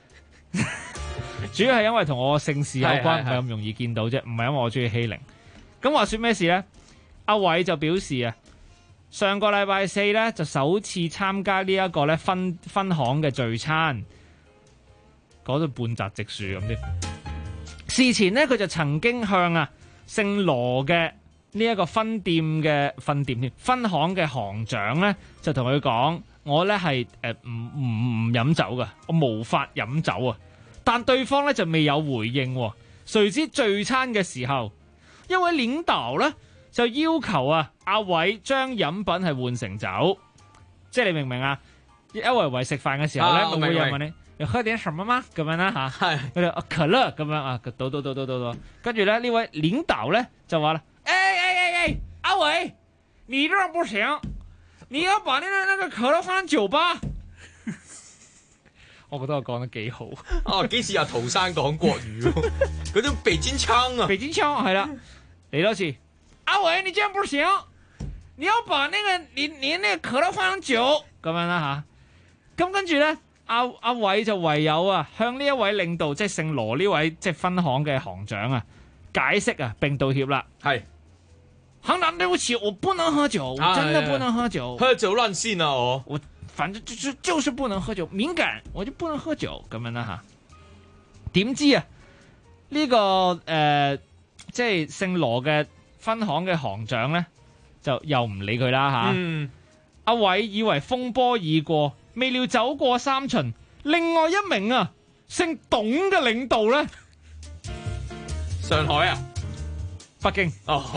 主要係因為同我姓氏有關，唔係咁容易見到啫，唔係因為我中意欺凌。咁話說咩事咧？阿偉就表示啊，上個禮拜4咧就首次參加呢一個咧分行嘅聚餐，嗰度半澤直樹咁啲。事前咧佢就曾經向姓羅嘅呢一個分行嘅行長咧，就同佢講：我咧係唔飲酒噶，我無法飲酒啊！但對方咧就未有回應。誰知聚餐嘅時候，一位領導咧就要求阿偉將飲品係換成酒，即係你明唔明啊？一圍食飯嘅時候咧，我會有問你：你喝點什麼嗎？咁樣啦嚇，係佢就可樂咁樣啊，倒，跟住咧呢位領導咧就話啦。阿偉，你這不行，你要把那個可樂換成酒吧。 我覺得我講得幾好。 幾時阿陶生講國語喎？嗰種北京腔啊！ 北京腔係啦，嚟多次。阿偉，你這樣不行，你要把那個你那個可樂換成酒咁樣啦嚇。咁跟住咧，阿偉就唯有啊向呢一位領導，即係姓羅呢位即係分行嘅行長啊解釋啊並道歉啦。 係。 行長，對不起，我不能喝酒，我真的不能喝酒。 喝酒亂性啊！ 我反正就是不能喝酒，敏感我就不能喝酒咁樣啦嚇。點知啊呢個即係姓羅嘅分行嘅行長咧，就又唔理佢啦嚇。阿偉以為風波已過，未料走過三巡，另外一名啊姓董嘅領導咧， 上海啊， 北京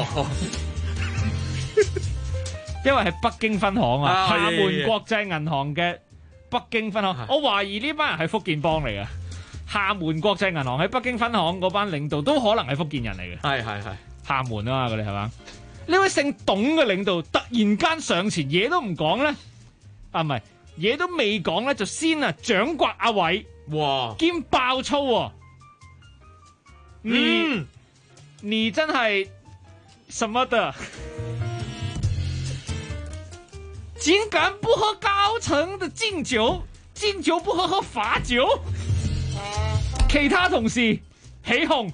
因為係北京分行啊，廈門國際銀行嘅北京分行，我懷疑呢班人係福建幫嚟嘅。廈門國際銀行喺北京分行嗰班領導都可能係福建人嚟嘅。 係廈門啊嘛，佢哋係嘛？呢位姓董嘅領導突然間上前，嘢都唔講咧，唔係嘢都未講咧，就先啊掌摑阿偉， 哇！ 兼爆粗喎。你真係什麼的？竟敢不喝高層的敬酒，敬酒不喝罰酒。其他同事起哄，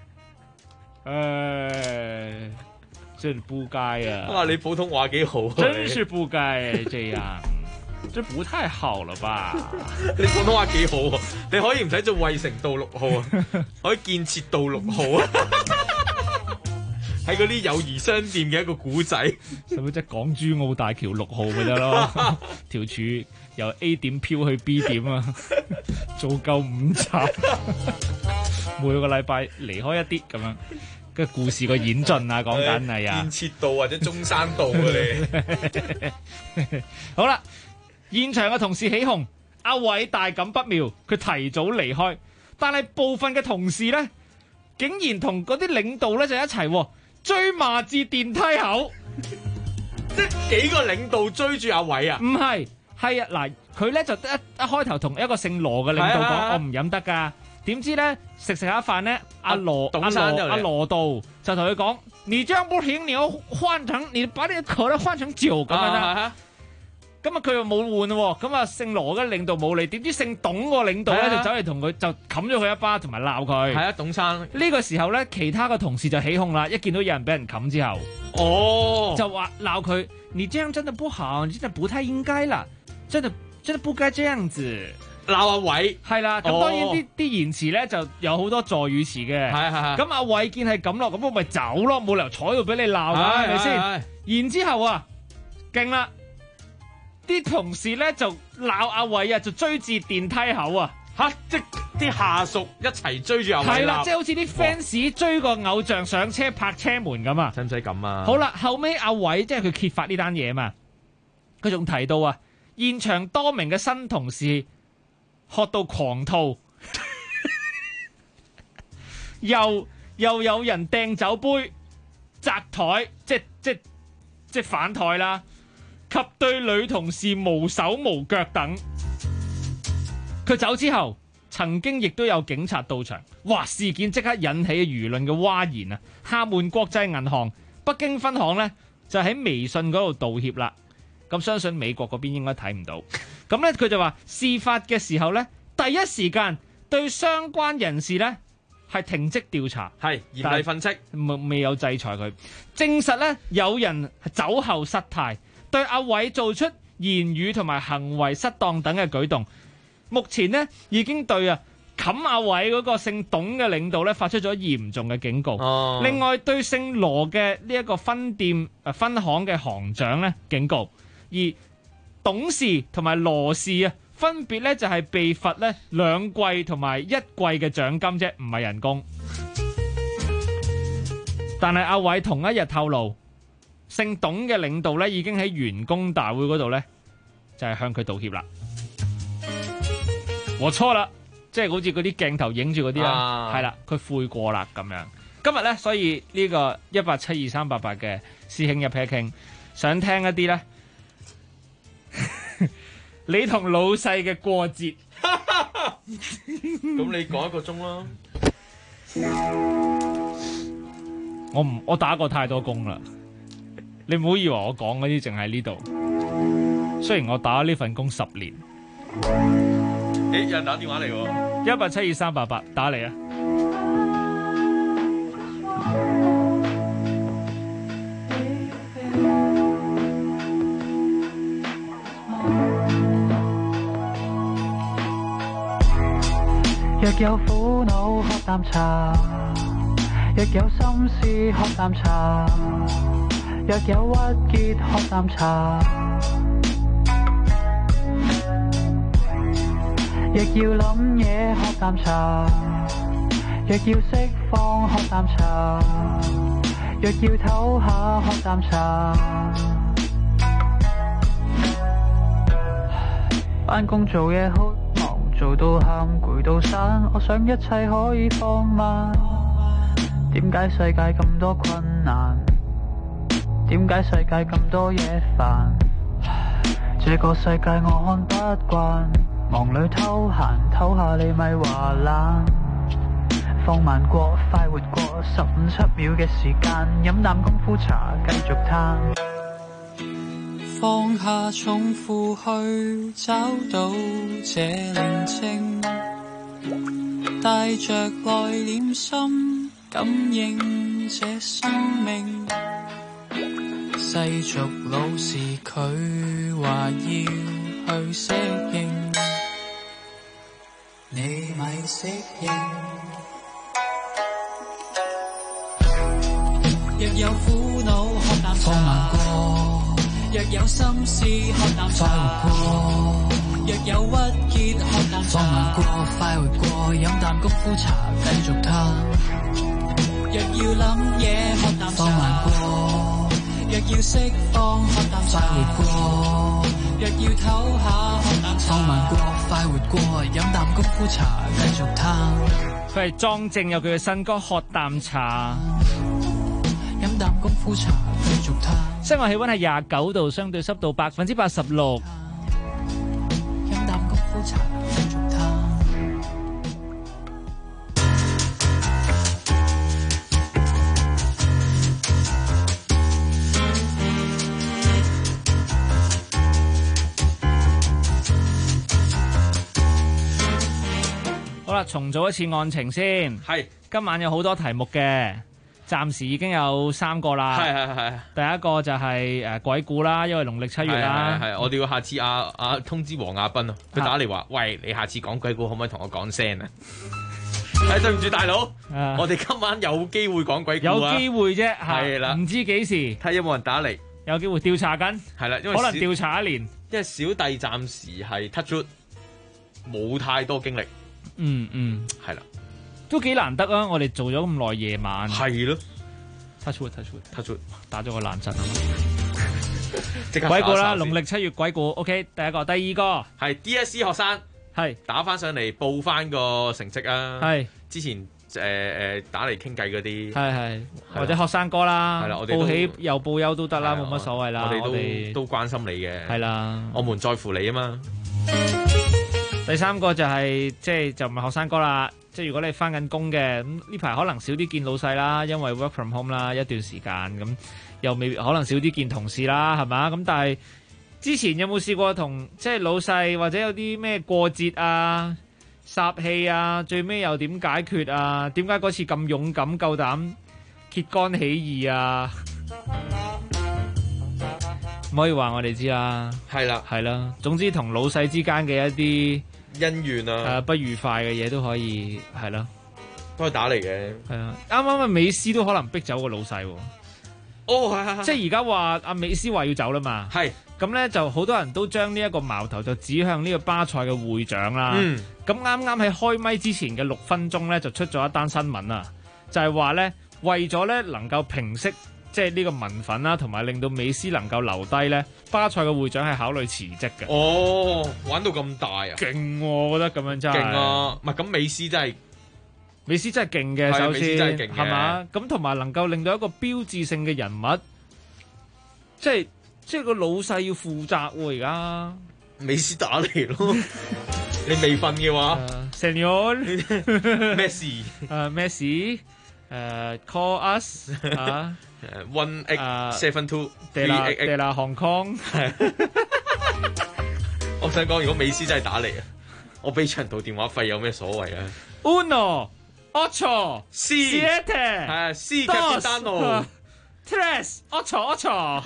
真不該啊！ 哇，你普通話幾好啊！ 真是不該這樣，這不太好了吧？ 你普通話幾好啊！你可以唔使做衛城道6號啊，可以建設道6號啊！喺嗰啲友誼商店嘅一個古仔， 使唔使即係港珠澳大橋6號咪得咯？條柱由 A 點飄去 B 點啊，做夠5集，每個禮拜離開一啲咁樣嘅故事個演進啊，講緊係啊， 建設道或者中山道啊你。 好啦，現場嘅同事起哄，阿偉大感不妙，佢提早離開，但係部分嘅同事咧，竟然同嗰啲領導咧就一齊追罵至電梯口， 即係幾個領導追住阿偉啊？ 唔係，係啊嗱，佢咧就一開頭同一個姓羅嘅領導講，我唔飲得㗎。點知咧食下飯咧，阿羅道就同佢講：你這樣不行，你要換成，你把你可樂換成酒咁樣啦。咁啊佢又冇換喎，咁啊姓羅嘅領導冇理，點知姓董個領導咧就走嚟同佢就冚咗佢一巴，同埋鬧佢。 係啊，董生。呢個時候咧，其他嘅同事就起哄啦，一見到有人俾人冚之後，就話鬧佢：你這樣真的不好，你真的不太應該啦，真的不該這樣子。 鬧阿偉係啦，咁當然啲言辭咧就有好多助語詞嘅。係。咁阿偉見係咁咯，咁我咪走咯，冇理由坐喺度俾你鬧㗎，係咪先？然之後啊，勁啦！啲同事咧就鬧阿偉啊，就追至電梯口啊！ 即啲下屬一齊追住阿偉鬧。 係啦，即係好似啲 fans 追個偶像上車拍車門咁啊！ 使唔使咁啊？ 好啦，後尾阿偉即係佢揭發呢單嘢嘛，佢仲提到啊，現場多名嘅新同事喝到狂吐，又有人掟酒杯、砸台，即反台啦。及對女同事無手無腳等，佢走之後，曾經亦都有警察到場，哇！事件即刻引起輿論嘅譁然啊！廈門國際銀行北京分行呢，就喺微信嗰度道歉啦。咁相信美國嗰邊應該睇唔到。咁呢，佢就話事發嘅時候呢，第一時間對相關人士呢係停職調查， 係嚴厲訓斥， 未有制裁佢，證實呢，有人酒後失態。對阿偉做出言語同埋行為失當等嘅舉動，目前呢已經對冚阿偉嗰個姓董嘅領導咧發出咗嚴重嘅警告。另外對姓羅嘅呢一個分行嘅行長咧警告，而董事同埋羅氏分別咧就係被罰咧2季同埋1季嘅獎金啫，唔係人工。但係阿偉同一日透露，姓董嘅領導咧已經喺員工大會嗰度咧就係向佢道歉啦。我錯啦，即係好似嗰啲鏡頭影住嗰啲啦，係啦，佢悔過啦咁樣。今日咧，所以呢個1872388嘅師兄一 pair 傾，想聽一啲咧，你同老細嘅過節。 咁你講1個鐘啦。 我打過太多工啦，你唔好以為我講嗰啲淨係呢度。雖然我打呢份工10年。 有人打電話嚟喎 ，1872388打嚟啊！ 若有苦惱喝啖茶，若有心事喝啖茶，若有鬱結喝啖茶，若要諗嘢喝啖茶，若要釋放喝啖茶，若要唞下喝啖茶。返工做嘢好忙，做到喊攰到散，我想一切可以放慢。點解世界咁多困難？點解世界咁多嘢煩？這個世界我看不慣，忙裏偷閒，唞下你咪話懶。放慢過，快活過15-7秒嘅時間，飲啖功夫茶繼續嘆。放下重負去找到這寧靜，帶着內斂心感應這生命。世俗老是佢話要去適應，你咪適應。若有苦惱喝啖茶，放慢過；若有心事喝啖茶，快活過；若有鬱結喝啖茶，放慢過，快活過，飲啖功夫茶繼續嘆。若要諗嘢喝啖茶，放慢過；若要釋放喝啖茶，快活過；若要唞下喝啖茶，放慢過，快活過，飲啖功夫茶繼續嘆。 佢係莊正有佢嘅新歌《喝啖茶》。 飲啖功夫茶繼續嘆。 室外氣溫係29度，相對濕度86%。 飲啖功夫茶繼續嘆。 好啦，重組一次案情先。 係， 今晚有好多題目嘅。暫時已經有3個啦， 係。 第一個就係鬼故啦，因為農曆7月啦。 係，我哋要下次通知黃亞斌啊，佢打嚟話：喂，你下次講鬼故可唔可以同我講聲啊？對唔住大佬，我哋今晚有機會講鬼故啊！ 有機會啫， 係啦， 唔知幾時， 睇有冇人打嚟。 有機會調查緊， 係啦，因為可能調查1年， 因為小弟暫時係 touch wood，冇太多經歷。係啦。 都幾難得啊！我哋做咗咁耐夜晚， 係咯 ，touch wood，打咗個冷震啊！ 刻鬼故啦，農曆7月鬼故 ，OK， 第一個，第二個係 DSE 學生， 係打翻上嚟報翻個成績啊！ 係之前打嚟傾偈嗰啲， 係或者學生哥啦， 係啦，我哋報喜又報憂都得啦，冇乜所謂啦。 我哋都關心你嘅， 係啦， 我們在乎你啊嘛。 第三個就係就唔係學生哥啦。即係如果你翻緊工嘅，咁呢排可能少啲見老細啦，因為 work from home 啦一段時間，咁又未可能少啲見同事啦，係嘛？咁但係之前有冇試過同老細或者有啲咩過節啊、霎氣啊，最尾又點解決啊？點解嗰次咁勇敢夠膽揭竿起義啊？唔可以話我哋知啦， 係啦， 總之同老細之間嘅一啲恩怨啊， 不愉快嘅嘢都可以係咯， 都係打嚟嘅。 係啊，啱啱啊美斯都可能逼走個老細喎。 係， 即係而家話阿美斯話要走啦嘛。 係， 咁咧就好多人都將呢一個矛頭就指向呢個巴塞嘅會長啦。咁啱啱喺開咪之前嘅6分鐘咧就出咗一單新聞啊，就係話咧為咗咧能夠平息呢個民憤啦，同埋令到美斯能夠留低咧，巴塞嘅會長係考慮辭職嘅。 玩到咁大啊！ 勁喎，我覺得咁樣真係勁啊！唔係咁，美斯真係勁嘅，首先係嘛？咁同埋能夠令到一個標誌性嘅人物，即係個老細要負責喎。而家美斯打嚟咯。 你未瞓嘅話 ，Senor 咩事？ 咩事？Call us 1X72 de la Hong Kong。 我想講，如果美斯真係打嚟啊，我俾長途電話費有咩所謂啊 ？Uno ocho siete 係 C Capitano tres ocho。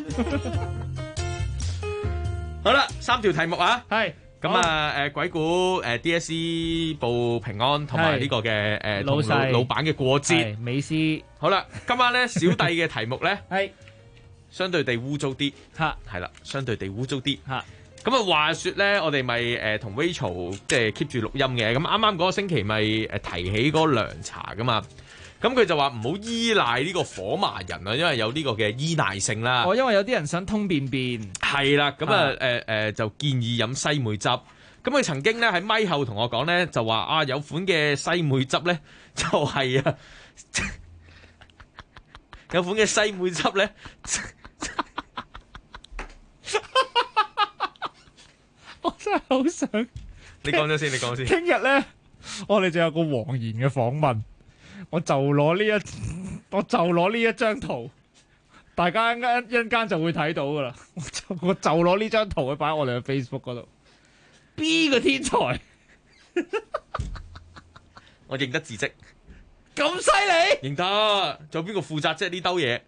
好啦，3條題目啊， 係咁啊，鬼故DSE 報平安同埋呢個嘅老闆嘅過節， 美斯。 好啦，今晚咧小弟嘅題目咧係相對地污糟啲，係啦，相對地污糟啲。咁啊，話說咧，我哋咪同 Rachel 即係 keep 住錄音嘅，咁啱啱嗰個星期咪提起嗰個涼茶噶嘛。咁佢就話唔好依賴呢個火麻仁啊，因為有呢個嘅依賴性啦。 因為有啲人想通便便。係啦，咁就建議飲西梅汁。咁佢曾經咧喺咪後同我講咧，就話有款嘅西梅汁咧，就係有款嘅西梅汁咧。 我真係好想。 你講咗先，你講先。 聽日咧，我哋就有個黃妍嘅訪問。我就攞呢一張圖，大家一陣間就會睇到噶啦。我就攞呢張圖去擺喺我哋嘅 Facebook 嗰度。B 個天才， 我認得字跡， 咁犀利， 認得。仲有邊個負責啫？呢兜嘢。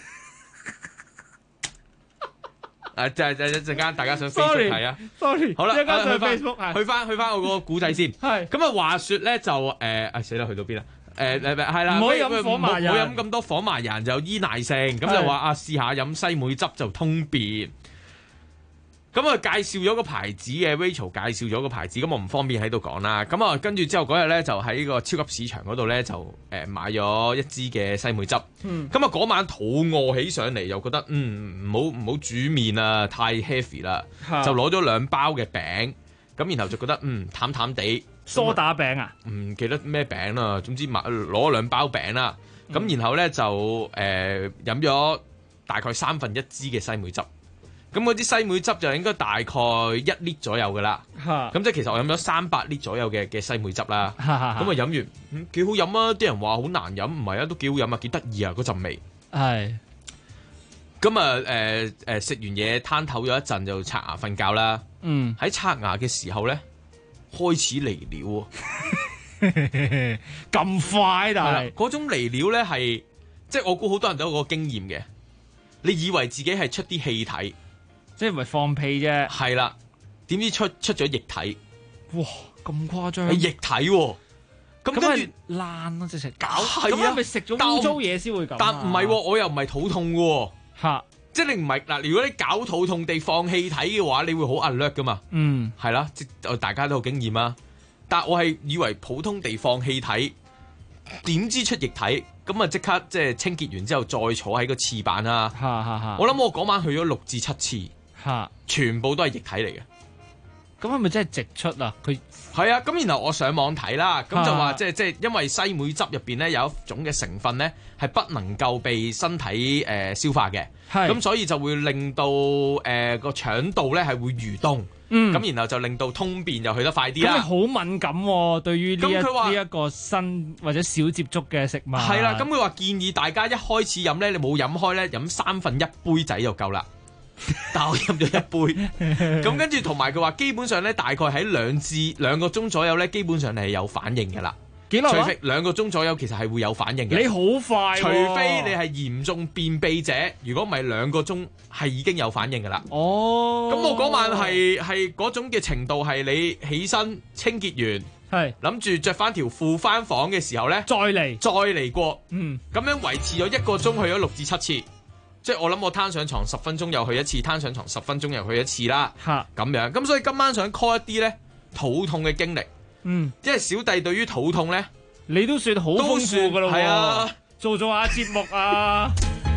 就係一陣間，大家上 Facebook 睇啊。 sorry， 好啦， 一陣間上 Facebook 去翻我個古仔先。係咁啊，話說咧就死啦，去到邊啦？係啦， 唔可以飲火麻仁， 唔好飲咁多火麻仁就依賴性。咁就話試下飲西梅汁就通便。咁啊介紹咗個牌子嘅 Rachel 介紹咗個牌子，咁我唔方便喺度講啦。咁啊跟住之後嗰日咧就喺個超級市場嗰度咧就買咗一支嘅西梅汁。咁啊嗰晚肚餓起上嚟，又覺得唔好煮麵啊，太 heavy 啦，就攞咗2包嘅餅。咁然後就覺得淡淡地。 梳打餅啊？ 唔記得咩餅啦，總之攞2包餅啦。咁然後咧就飲咗大概1/3支嘅西梅汁。咁嗰啲西梅汁就應該大概1 lit 左右噶啦。咁即係其實我飲咗300 lit 左右嘅西梅汁啦。咁啊飲完幾好飲啊！啲人話好難飲，唔係啊，都幾好飲啊，幾得意啊嗰陣味。係。咁啊食完嘢攤唞咗一陣就刷牙瞓覺啦。喺刷牙嘅時候咧，開始嚟料喎， 咁快，但係嗰種嚟料咧係，即係我估好多人都有個經驗嘅。你以為自己係出啲氣體， 即係唔係放屁啫？ 係啦，點知出咗液體？ 哇，咁誇張！ 係液體喎，咁跟住爛咯，直情搞。 係啊， 咪食咗污糟嘢先會咁。 但唔係喎，我又唔係肚痛喎。 嚇！ 即係你唔係嗱，如果你搞肚痛地放氣體嘅話，你會好alert噶嘛？係啦，即大家都有經驗啊。但我係以為普通地放氣體，點知出液體，咁啊即刻即係清潔完之後再坐喺個廁板啦。我諗我嗰晚去咗6至7次，全部都係液體嚟嘅。 咁係咪真係直出啊？佢係啊，咁然後我上網睇啦，咁就話即係因為西梅汁入邊咧有一種嘅成分咧係不能夠被身體消化嘅，咁所以就會令到個腸道咧係會蠕動，咁然後就令到通便又去得快啲啦。 咁好敏感喎，對於呢一個新或者少接觸嘅食物。 係啦，咁佢話建議大家一開始飲咧，你冇飲開咧，飲1/3杯仔就夠啦。但我飲咗1杯，咁跟住同埋佢話基本上咧，大概喺2至2個鐘左右咧，基本上你係有反應嘅啦。 幾耐？ 除非2個鐘左右，其實係會有反應嘅。 你好快， 除非你係嚴重便秘者，如果唔係2個鐘係已經有反應嘅啦。 哦， 咁我嗰晚係嗰種嘅程度係你起身清潔完，係諗住着翻條褲翻房嘅時候咧，再嚟過，咁樣維持咗1個鐘，去咗6至7次。即係我諗我攤上床10分鐘又去一次，攤上床10分鐘又去一次啦。咁樣，咁所以今晚想 call 一啲咧肚痛嘅經歷。因為小弟對於肚痛咧， 你都算好豐富噶咯。係啊，做下節目啊。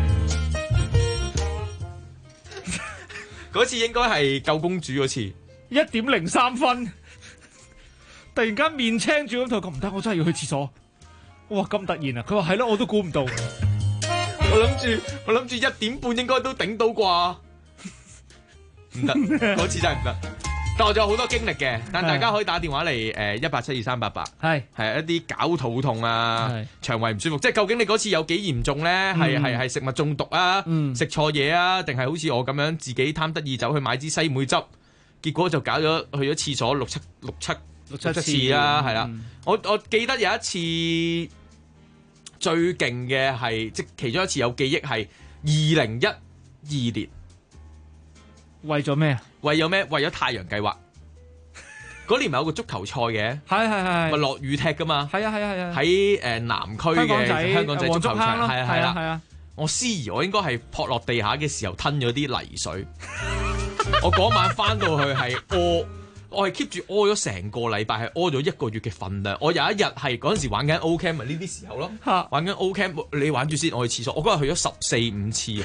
嗰次應該係救公主嗰次 ，1:03，突然間面青住咁，佢唔得，我真係要去廁所。哇，咁突然啊！佢話係咯，我都估唔到。 我諗住1點半應該都頂到啩，唔得，嗰次真係唔得。 但我仲有好多經歷嘅，但大家可以打電話嚟1872388，係一啲絞肚痛啊、腸胃唔舒服，即係究竟你嗰次有幾嚴重咧？係食物中毒啊、食錯嘢啊，定係好似我咁樣自己貪得意走去買支西梅汁，結果就搞咗去咗廁所六七次啦，係啦。我記得有一次最勁嘅係，即其中一次有記憶係2012年。 為咗咩啊？為咗太陽計劃。嗰年咪有個足球賽嘅，係咪落雨踢噶嘛？係啊。喺南區嘅香港仔足球場，係啦。我思疑我應該係撲落地下嘅時候吞咗啲泥水。我嗰晚翻到去係屙，我係 keep 住屙咗成個禮拜，係屙咗1個月嘅份量。我有一日係嗰陣時玩緊 O Camp 咪呢啲時候咯，玩緊 O Camp， 你玩住先，我去廁所。我嗰日去咗14-15次啊。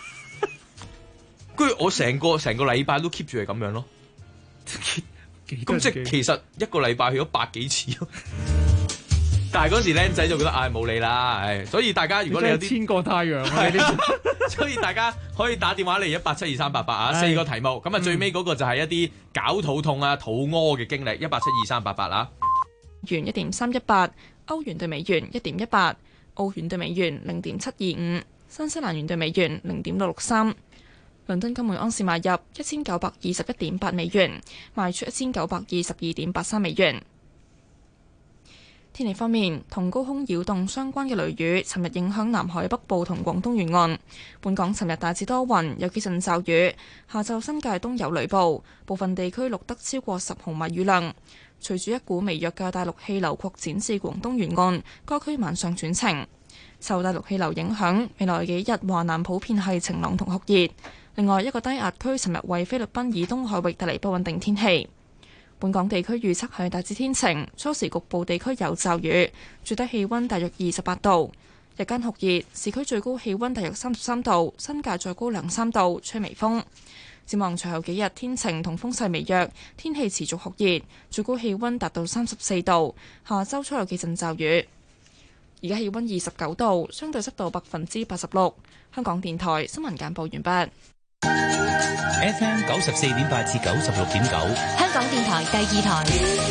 跟住我成個禮拜都 keep 住係咁樣咯，咁即係其實一個禮拜去咗100幾次咯。但係嗰時僆仔就覺得冇理啦，所以大家如果你有啲千個太陽啊， 所以大家可以打電話嚟1872388啊，4個題目，咁啊最尾嗰個就係一啲絞肚痛啊、肚屙嘅經歷，1872388啊。 元1.318，歐元對美元1.18，澳元對美元0.725，新西蘭元對美元0.663。倫敦金每盎司買入1921.8美元，賣出1922.83美元。天氣方面，同高空擾動相關嘅雷雨，尋日影響南海北部同廣東沿岸。本港尋日大致多雲，有幾陣驟雨。下晝新界東有雷暴，部分地區錄得超過10毫米雨量。隨住一股微弱嘅大陸氣流擴展至廣東沿岸，該區晚上轉晴。受大陸氣流影響，未來幾日華南普遍係晴朗同酷熱。另外一個低壓區尋日為菲律賓以東海域帶嚟不穩定天氣。本港地區預測係大致天晴，初時局部地區有驟雨，最低氣温大約28度，日間酷熱，市區最高氣温大約33度，新界再高2-3度，吹微風。展望隨後幾日天晴同風勢微弱，天氣持續酷熱，最高氣温達到34度，下週初有幾陣驟雨。而家氣温29度，相對濕度86%。香港電台新聞簡報完畢。 FM 94.8至96.9， 香港電台第2台。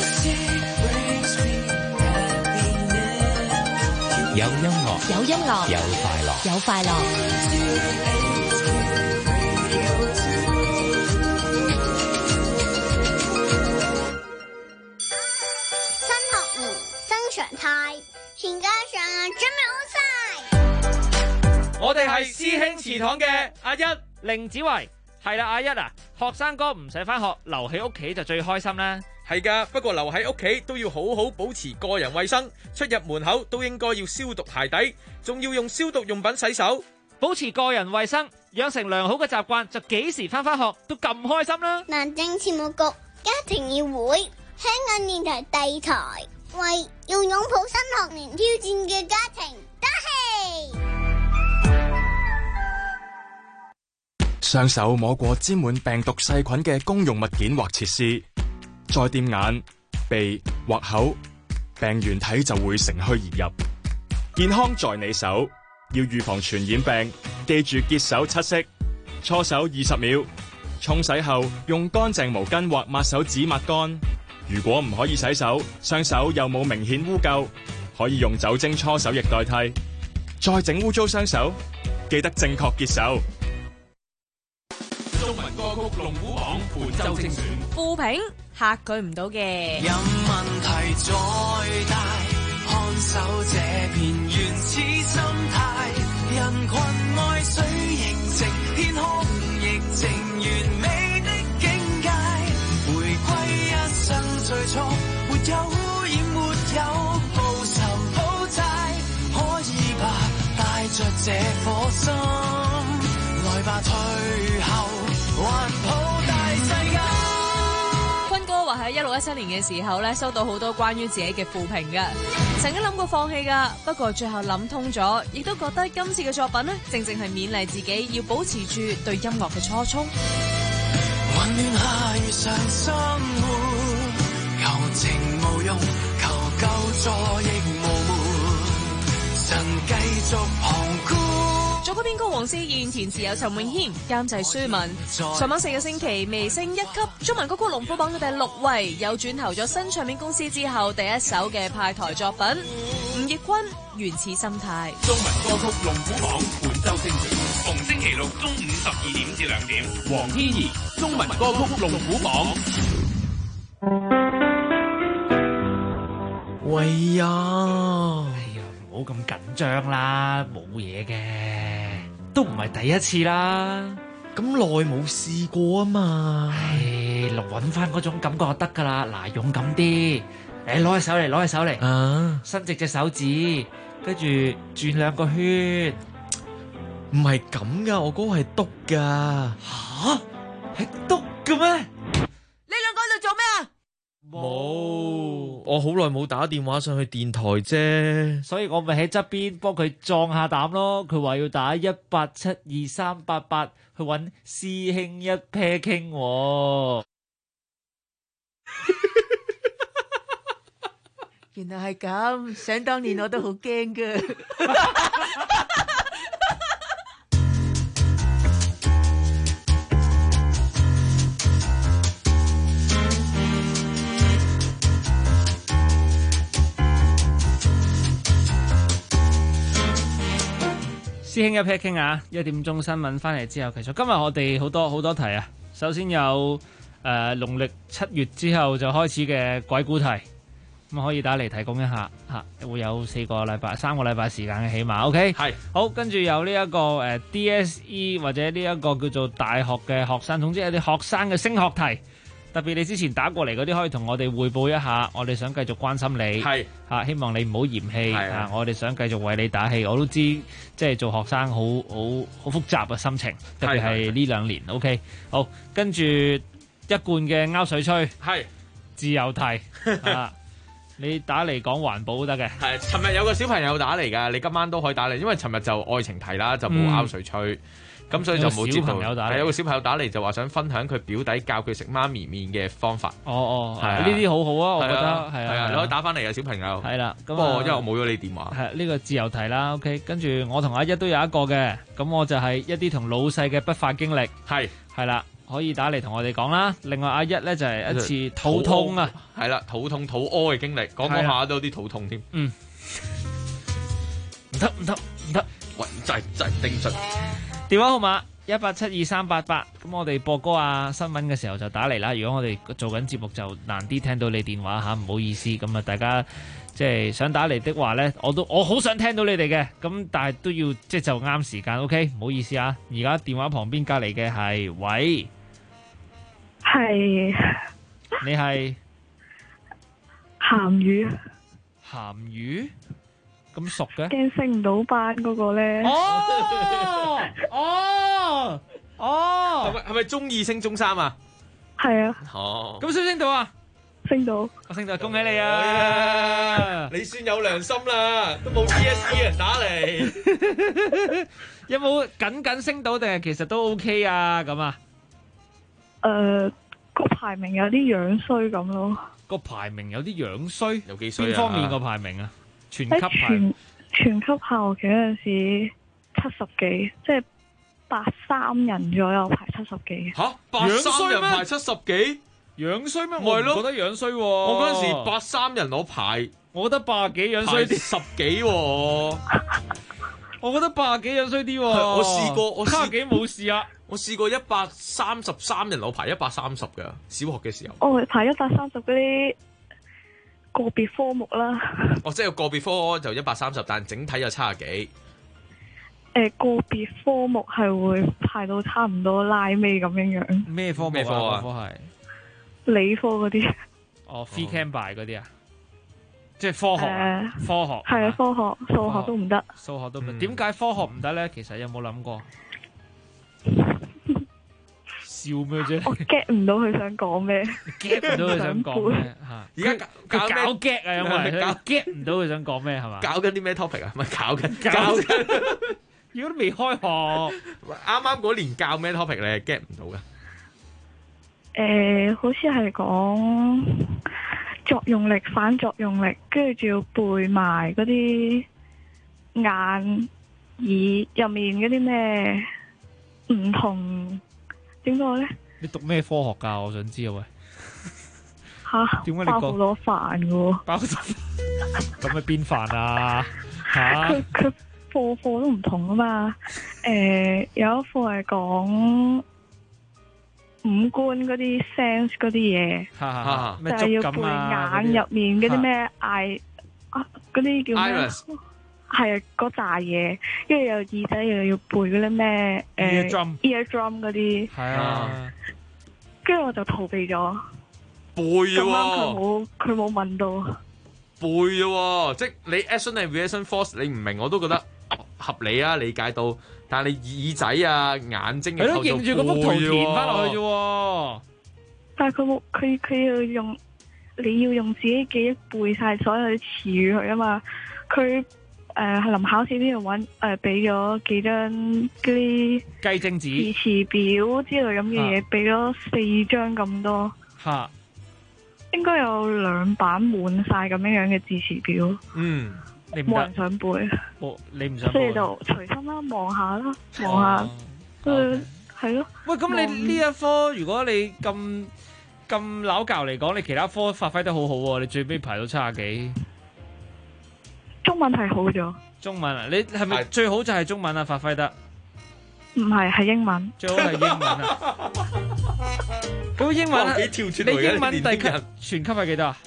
有音樂， 有音樂， 有快樂， 有快樂。 新學年新常態，全家長準備好晒。 我哋係師兄祠堂嘅阿一凌子維，係啦，阿一啊，學生哥唔使返學，留喺屋企就最開心啦。 係㗎，不過留喺屋企都要好好保持個人衛生，出入門口都應該要消毒鞋底，仲要用消毒用品洗手， 保持個人衛生，養成良好嘅習慣，就幾時返學都咁開心啦。 南政事務局家庭議會，香港電台第台，為要擁抱新學年挑戰嘅家庭打氣。 雙手摸過沾滿病毒細菌嘅公用物件或設施，再掂眼、鼻或口，病原體就會乘虛而入。健康在你手，要預防傳染病，記住潔手7式，搓手20秒，沖洗後用乾淨毛巾或抹手紙抹乾。如果唔可以洗手，雙手又冇明顯污垢，可以用酒精搓手液代替。再整污糟雙手，記得正確潔手。 中文歌曲龍虎榜本周精選， 負評嚇佢唔到嘅。 任問題再大，看守這片原始心態，人群愛水凝靜，天空亦靜，完美的境界。回歸一生最初，沒有污染，沒有報仇補債，可以吧？帶着這顆心，來吧退後。 坤哥話喺1617年嘅時候咧，收到好多關於自己嘅負評嘅，曾經諗過放棄噶，不過最後諗通咗，亦都覺得今次嘅作品呢，正正係勉勵自己要保持住對音樂嘅初衷。 混亂下如常生活，求情無用，求救助亦無門，神繼續旁觀。 祝曲編曲黃思燕，填詞有陳詠謙，監製舒文。上網4個星期微升1級，中文歌曲龍虎榜嘅第6位，有轉投咗新唱片公司之後第一首嘅派台作品。吳業坤原始心態。 中文歌曲龍虎榜本周精選，逢星期六中午12點至2點。黃天怡中文歌曲龍虎榜。 喂呀， 唔好咁緊張啦，冇嘢嘅，都唔係第一次啦， 咁耐冇試過啊嘛。 揾翻嗰種感覺就得噶啦。嗱，勇敢啲，攞起手嚟，攞起手嚟，伸直隻手指，跟住轉2個圈。 唔係咁噶，我嗰個係篤噶。 吓，係篤嘅咩？ 你兩個喺度做咩啊？ 冇，我好耐冇打電話上去電台啫， 所以我咪喺側邊幫佢壯下膽咯。佢話要打18723888去揾師兄一 pair 傾。 原來係咁，想當年我都好驚噶。 師兄一 pair 傾啊！1點鐘新聞翻嚟之後，其實今日我哋好多題啊。首先有農曆7月之後就開始嘅鬼故題，咁可以打嚟提供一下嚇，會有3個禮拜時間嘅起碼。OK， 係好，跟住有呢一個DSE 或者呢一個叫做大學嘅學生，總之有啲學生嘅升學題。特別你之前打過嚟嗰啲，可以同我哋匯報一下，我哋想繼續關心你，希望你唔好嫌棄，我哋想繼續為你打氣。我都知即係做學生好複雜嘅心情，特別係呢2年。OK， 好，跟住一貫嘅勾水吹，自由題你打嚟講環保都得嘅。 係，尋日有個小朋友打嚟㗎，你今晚都可以打嚟，因為尋日就愛情題啦，就冇勾水吹。咁所以就冇接到。係有個小朋友打嚟就話想分享佢表弟教佢食媽咪麵嘅方法。 呢啲好好啊，我覺得係啊， 你可以打翻嚟啊，小朋友。 係啦， 不過因為我冇咗你電話。 係呢個自由題啦。OK， 跟住我同阿一都有一個嘅，咁我就係一啲同老細嘅不法經歷。係啦，可以打嚟同我哋講啦。另外阿一咧就係一次肚痛啊。 係啦，肚痛肚屙嘅經歷，講下都有啲肚痛添。 唔得， 喂，真係頂盡。 電話號碼18723888，咁我哋播歌啊新聞嘅時候就打嚟啦。如果我哋做緊節目就難啲聽到你電話吓，唔好意思。咁啊，大家即係想打嚟的話呢，我好想聽到你哋嘅，咁但係都要即係就啱時間。OK， 唔好意思啊。而家電話旁邊隔離嘅係喂， 係你係鹹魚， 鹹魚。咁熟嘅？ 驚升唔到班嗰個咧？ 係咪中2升中3啊？ 係啊。 咁升唔升到啊？ 升到。 我升到，恭喜你啊！ 你算有良心啦，都冇 DSE 人打嚟。 有冇僅升到定係其實都 OK 啊？咁啊？ 個排名有啲樣衰咁咯。 個排名有啲樣衰？ 有幾衰啊？ 邊方面個排名啊？全級全級下學期嗰陣時70幾，即係83人左右排70幾。 吓，83人排70幾， 樣衰咩？我唔覺得樣衰喎。 我嗰陣時83人我排， 我覺得80幾樣衰啲 ，10幾喎。 我覺得80幾樣衰啲喎。 我試過，我 70幾冇事啊。 我試過133人，我排130嘅，小學嘅時候。 我排130嗰啲。個別科目啦， 即係個別科就130，但整體就70幾。 個別科目係會排到差唔多拉尾咁樣樣。 咩科目啊？科係理科嗰啲。 free camp by 嗰啲啊，即係科學。科學係啊，科學、數學都唔得。 數學都唔得。點解科學唔得咧？其實有冇諗過？笑咩啫？ 我 get 唔到佢想講咩 ，get 唔到佢想講咩嚇？ 而家佢搞 get 啊，因為佢 get 唔到佢想講咩係嘛？ 搞緊啲咩 topic 啊？唔係搞緊。 如果都未開學， 啱啱嗰年教咩 topic 你 get 唔到嘅？好似係講作用力、反作用力，跟住仲要背埋嗰啲入面嗰啲咩唔同點講咧？ 你讀咩科學㗎？我想知啊喂。 嚇？ 點解你包好多飯嘅喎？ 包咁咪邊飯啊？嚇？ 佢課都唔同啊嘛。有一課係講五官嗰啲 sense 嗰啲嘢，就係要背眼入面嗰啲咩 eye 嗰啲叫咩？係啊，嗰扎嘢，跟住有耳仔又要背嗰啲咩ear drum 嗰啲。係啊，跟住我就逃避咗。 背啫喎，佢冇問到。 背啫喎，即係你 action 係 reaction force， 你唔明我都覺得合理啊，理解到。但係你耳仔啊、眼睛嘅構造背啫喎。係咯，認住嗰幅圖填翻落去啫喎。 但係佢冇，佢要用，你要用自己記憶背晒所有啲詞語佢啊嘛。佢係臨考試呢度俾咗幾張嗰啲雞精紙、 字詞表之類咁嘅嘢，俾咗4張咁多。嚇！應該有2版滿晒咁樣嘅字詞表。 嗯，你冇人想背。 你唔想背。 所以就隨心啦，望下啦，望下。係咯。 喂，咁你呢一科如果你咁扭教嚟講，你其他科發揮得好好喎，你最尾排到70幾。 中文係好咗。 中文啊，你係咪最好就係中文啊？發揮得？ 唔係，係英文。 最好係英文啊！咁英文咧？你英文第級全級係幾多啊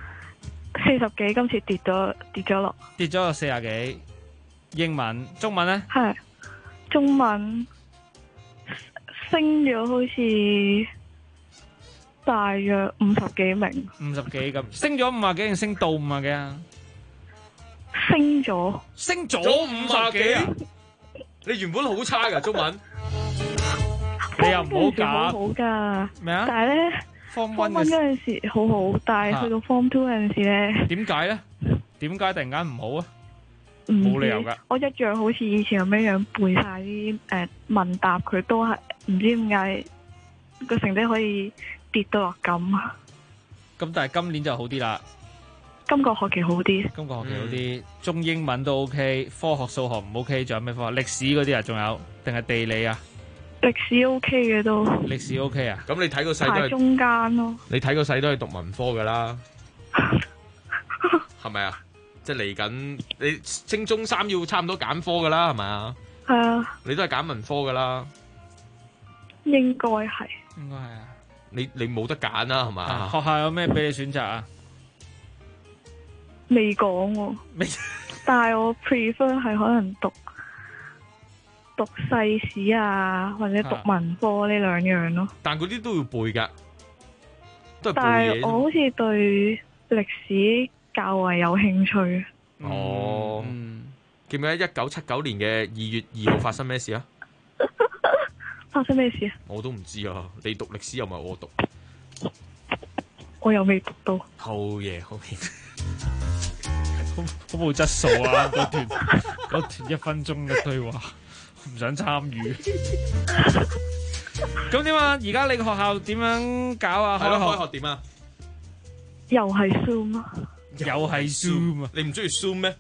？40幾，今次跌咗落。 跌咗有40幾。英文、中文咧？ 係中文升咗，好似大約50幾名。 50幾咁，升咗50幾定升到50幾啊？ 升咗 50幾啊！你原本好差㗎中文。 你又唔好假， 好噶咩啊？ 但係咧 Form 1 嗰陣時好好，但係去到 Form 2嗰陣時咧， 點解咧？點解突然間唔好啊？ 冇理由噶。 我一樣好似以前咁樣背晒啲問答，佢都係唔知點解個成績可以跌到落咁。 咁但係今年就好啲啦。 今個學期好啲。 今個學期好啲，中英文都 OK，科學數學唔 OK，仲有咩科？歷史嗰啲啊，仲有定係地理啊？ 歷史 OK 嘅都， 歷史 OK 啊？ 咁你睇個細都係中間咯。 你睇個細都係讀文科噶啦，係咪啊？即係嚟緊，你升中3要差唔多揀科噶啦，係咪啊？ 係啊。 你都係揀文科噶啦。 應該係。 應該係啊。 你冇得揀啦，係嘛？ 學校有咩俾你選擇啊？ 未講喎。但係我 prefer 係可能讀世史啊，或者讀文科呢2樣咯。 但嗰啲都要背噶，都係背嘢。 但係我好似對歷史較為有興趣。 哦，記唔記得1979年嘅2月2號發生咩事啊？ 發生咩事啊？ 我都唔知啊！你讀歷史又唔係我讀， 我又未讀到。 好嘢，好嘢。 好冇質素啊！嗰段1分鐘嘅對話，唔想參與。咁點啊？而家你個學校點樣搞啊？ 開學點啊？ 又係 Zoom 啊！ 又係 Zoom 啊！ 你唔中意 Zoom 咩？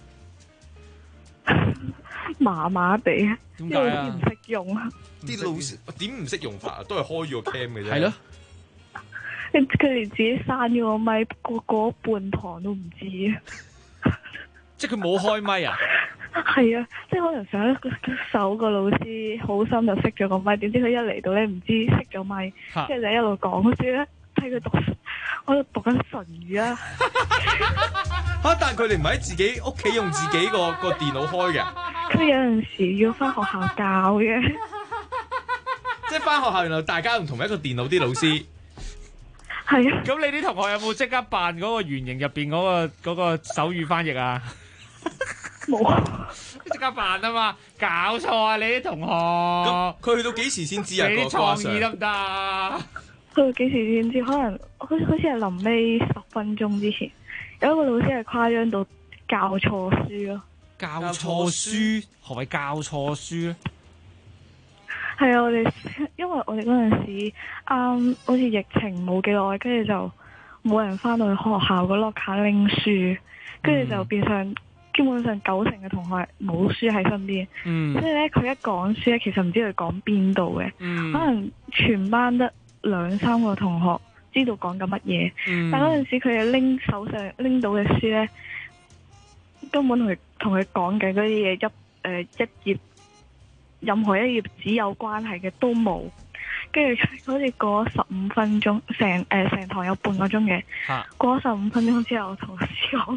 麻麻地， 點解啊？ 唔識用啊！ 啲老師點唔識用法啊？都係開咗個 cam 嘅啫。 係咯。 佢連自己閂咗個咪，過半堂都唔知啊！ 即係佢冇開咪啊？ 係啊，即係可能上一手個老師好心就熄咗個咪，點知佢一嚟到咧唔知熄咗咪，跟住就一路講嗰時咧睇佢讀，我喺度讀緊唇語啊！ 但係佢哋唔係喺自己屋企用自己個電腦開嘅。 佢有陣時要翻學校教嘅。 即係翻學校，原來大家用同一個電腦啲老師。 係啊。 咁你啲同學有冇即刻扮嗰個圓形入邊嗰個手語翻譯啊？ 冇。 即刻扮啊嘛！搞錯啊！你啲同學。 咁佢去到幾時先知啊？ 你啲創意得唔得啊？ 去到幾時先知？可能好似係臨尾10分鐘之前，有一個老師係誇張到教錯書咯。 教錯書？何謂教錯書咧？ 係啊，因為我哋嗰陣時好似疫情冇幾耐，跟住就冇人翻到去學校個 locker 拎書，跟住就變相基本上90%嘅同學冇書喺身邊，所以咧佢一講書咧，其實唔知佢講邊度嘅，可能全班得2-3個同學知道講緊乜嘢，但嗰陣時佢哋手上拎到嘅書咧，根本同佢講嘅嗰啲嘢一頁任何一頁紙有關係嘅都冇，跟住好似過咗15分鐘，成堂有半個鐘嘅，過咗15分鐘之後，同老師講。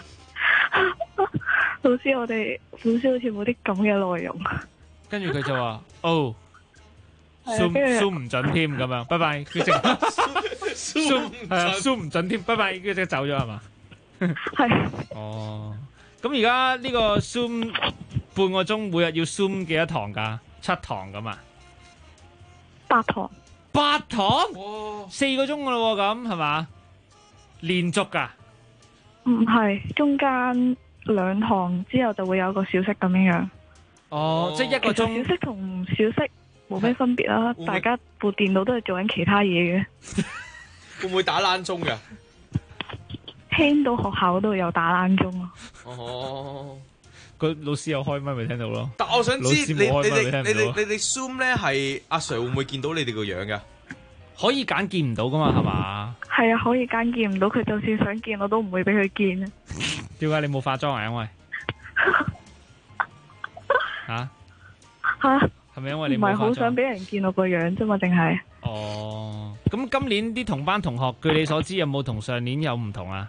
老師，我哋本書好似冇啲咁嘅內容。 跟住佢就話：哦，Zoom 唔準添咁樣，拜拜。佢直 Zoom 唔準添，拜拜。跟住即走咗係嘛？ 係。 哦，咁而家呢個 Zoom 半個鐘，每日要 Zoom 幾多堂㗎？7堂咁啊 ？8堂。 8堂？4個鐘㗎咯喎，咁係嘛？連續㗎？ 唔係，中間2堂之後就會有個小息咁樣。 哦，即係1個鐘。 小息同唔小息冇咩分別啦，大家部電腦都係做緊其他嘢嘅。 會唔會打冷鐘㗎？ 聽到學校嗰度有打冷鐘啊。 哦， 個老師有開咪咪聽到咯。 但我想知你哋 Zoom 咧係阿 Sir 會唔會見到你哋個樣㗎？ 可以揀見唔到噶嘛，係嘛？ 係啊，可以揀見唔到，佢就算想見我都唔會俾佢見啊。 點解你冇化妝啊？因為吓？係咪因為你冇化妝？唔係好想俾人見我個樣啫嘛，定係？ 哦， 咁今年啲同班同學，據你所知有冇同上年有唔同啊？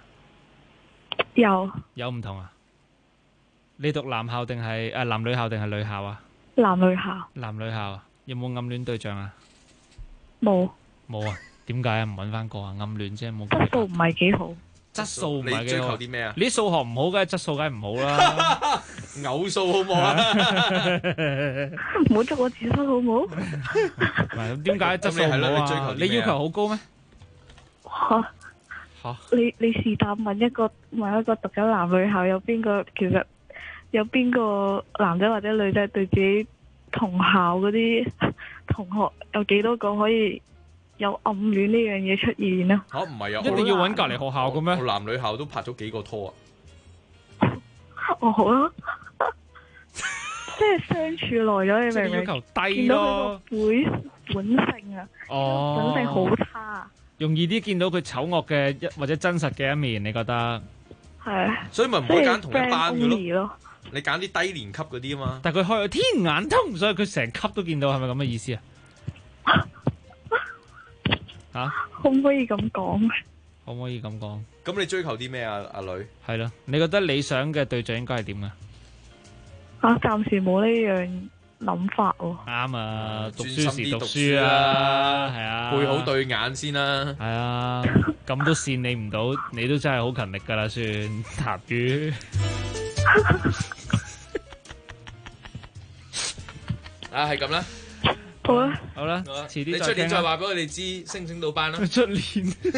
有唔同啊？你讀男校定係男女校定係女校啊？ 男女校。 男女校啊？有冇暗戀對象啊？ 冇。 冇啊？點解啊？唔揾翻個啊？暗戀啫，冇。 質素唔係幾好。 質素唔係幾好。 你追求啲咩啊？ 你啲數學唔好嘅，質素梗係唔好啦。 偶數好唔好啊？ 唔好捉我字數好唔好？ 唔係咁，點解質素唔好啊？你要求好高咩？ 吓？你是但問一個讀緊男女校有邊個？其實有邊個男仔或者女仔對自己同校嗰啲同學有幾多個可以有暗戀呢樣嘢出現啊？ 唔係啊， 一定要揾隔離學校嘅咩？ 我男女校都拍咗幾個拖啊！ 哦，好啦，即係相處耐咗，你明唔明？ 要求低咯， 本性啊，本性好差， 容易啲見到佢醜惡嘅或者真實嘅一面，你覺得？ 係， 所以咪唔可以揀同一班嘅咯。你揀啲低年級嗰啲啊嘛。 但係佢開咗天眼通，所以佢成級都見到，係咪咁嘅意思啊？吓？ 可唔可以咁講？ 可唔可以咁講？ 咁你追求啲咩啊？阿女係咯，你覺得理想嘅對象應該係點啊？ 暫時冇呢樣諗法喎。 啱啊，讀書時讀書啊，係啊， 背好對眼先啦。 係啊，咁都扇你唔到，你都真係好勤力噶啦，算塔魚。 係咁啦。 好啦， 好啦，遲啲你出年再話俾我哋知升唔升到班啦。 出年，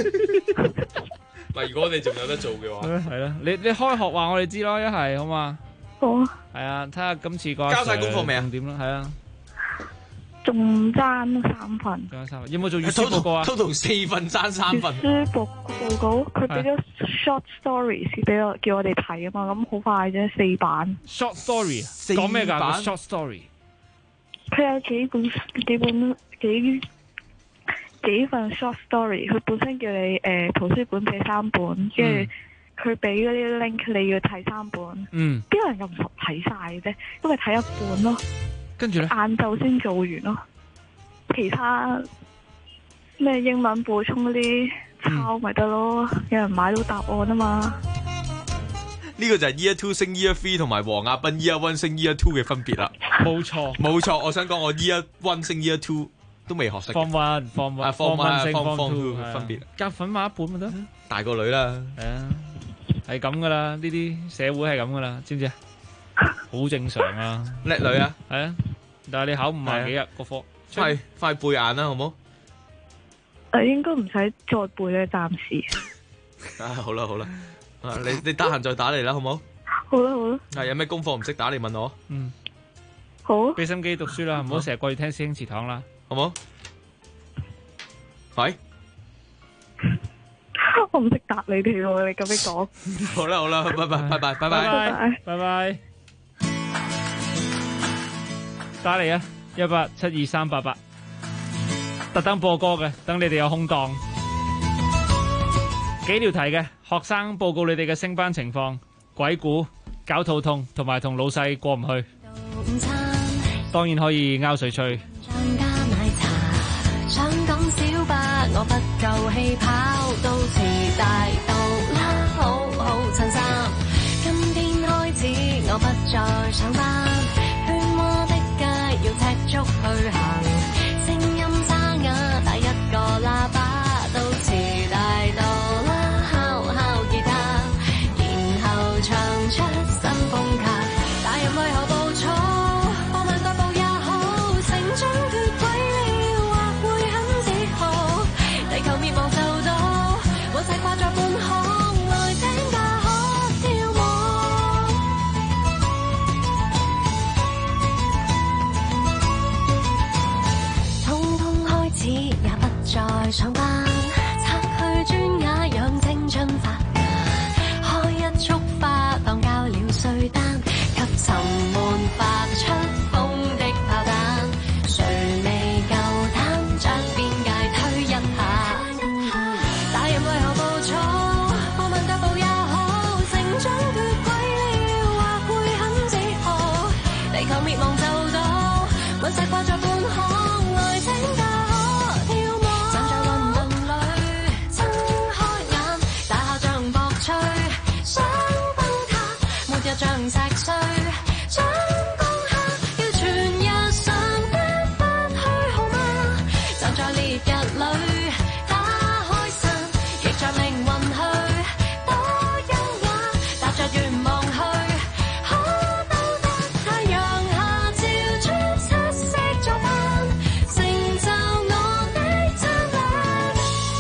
如果我哋仲有得做嘅話， 係啦，你開學話我哋知咯，一係好嘛？ 好。 係啊，睇下今次個交晒功課未啊？ 點咯？係啊， 仲爭3份。 爭3份，有冇做閱書報告啊 ？total 4份爭3份。 閱書報告佢俾咗 short stories 俾我，叫我哋睇啊嘛，咁好快啫，4版。 short story 講咩㗎 ？short story。 佢有幾份 short story， 佢本身叫你圖書館借3本，跟住佢俾嗰啲 link 你要睇3本。邊有人咁熟睇晒嘅啫？因為睇一半咯。 跟住咧， 晏晝先做完咯。其他咩英文補充嗰啲抄咪得咯，有人買到答案啊嘛。 呢個就係 Year 2升 Year 3同埋黃亞斌 Year 1升 Year 2嘅分別啦。 冇錯， 冇錯。我想講我 Year 1升 Year 2都未學識。 Form 1 Form 1升 Form 2 分別。 夾粉買一本咪得。 大個女啦。 係啊，係咁噶啦，呢啲社會係咁噶啦，知唔知啊？好正常啊。 叻女啊。 係啊，但係你考5萬幾日個科， 快背眼啦，好唔好？ 應該唔使再背咧，暫時。 好啦好啦。你得閒再打嚟啦，好唔好？ 好啦好啦。 有咩功課唔識打嚟問我。 好。 俾心機讀書啦，唔好成日掛住聽師兄祠堂啦， 好唔好？喂。 我唔識答你哋喎，你咁樣講。 好啦好啦，拜拜拜拜拜拜拜拜。打嚟啊！1872388，特登播歌嘅，等你哋有空檔。幾條題嘅學生報告你哋嘅升班情況，鬼故、搞肚痛同埋同老細過唔去。當然可以拗水吹。 想講小巴，我不夠氣跑，到遲大到啦，好好襯衫。今天開始我不再上班，喧嘩的街要踢足去行，聲音沙啞打一個喇叭，到遲大到啦，敲敲吉他，然後唱出新風格。大人為何暴躁？放慢腳步也好，成長脫軌了，或會很自豪。地球滅亡就到，我仔掛在半空，來請假可跳舞。通通開始也不再上班，拆去磚瓦讓青春發芽，開一束花當交了稅單，給沉悶發出風的炮彈。誰未夠膽將邊界推一下？大人為何暴躁？放慢腳步也好，成長脫軌了，或會很自豪。地球滅亡就到，隕石掛在半空，來請假可跳舞。站在運動裏，睜開眼，大校像博取，想崩塌，沒有像石碎，想攻克，要全日上的不虛耗嗎？站在烈日裏，打開傘，逆着命運去，多優雅，踏着願望去，可到達太陽下照出七色作品，成就我的讚美。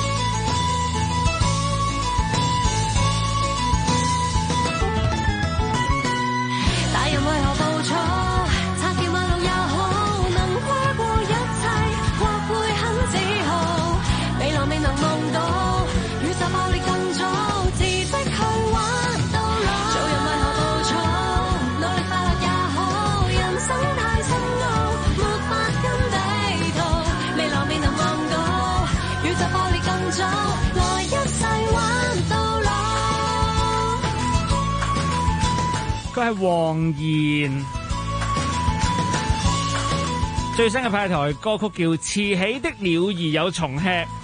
大人為何暴躁？拆掉馬路也好，能跨過一切，或會很自豪。未來未能望到，宇宙爆裂更早，辭職去玩到老。做人為何暴躁？努力快樂也好，人生太深奧，沒法跟地圖。未來未能望到，宇宙爆裂更早，來一世玩到老。 佢係黃妍，最新嘅派台歌曲叫《遲起的鳥兒有蟲吃》。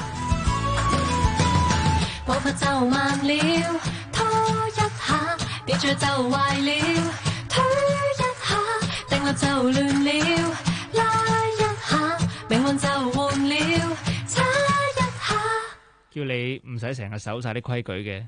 步伐就慢了，拖一下，秩序就壞了，推一下，定律就亂了，拉一下，命運就換了，差一下。 叫你唔使成日守晒啲規矩嘅。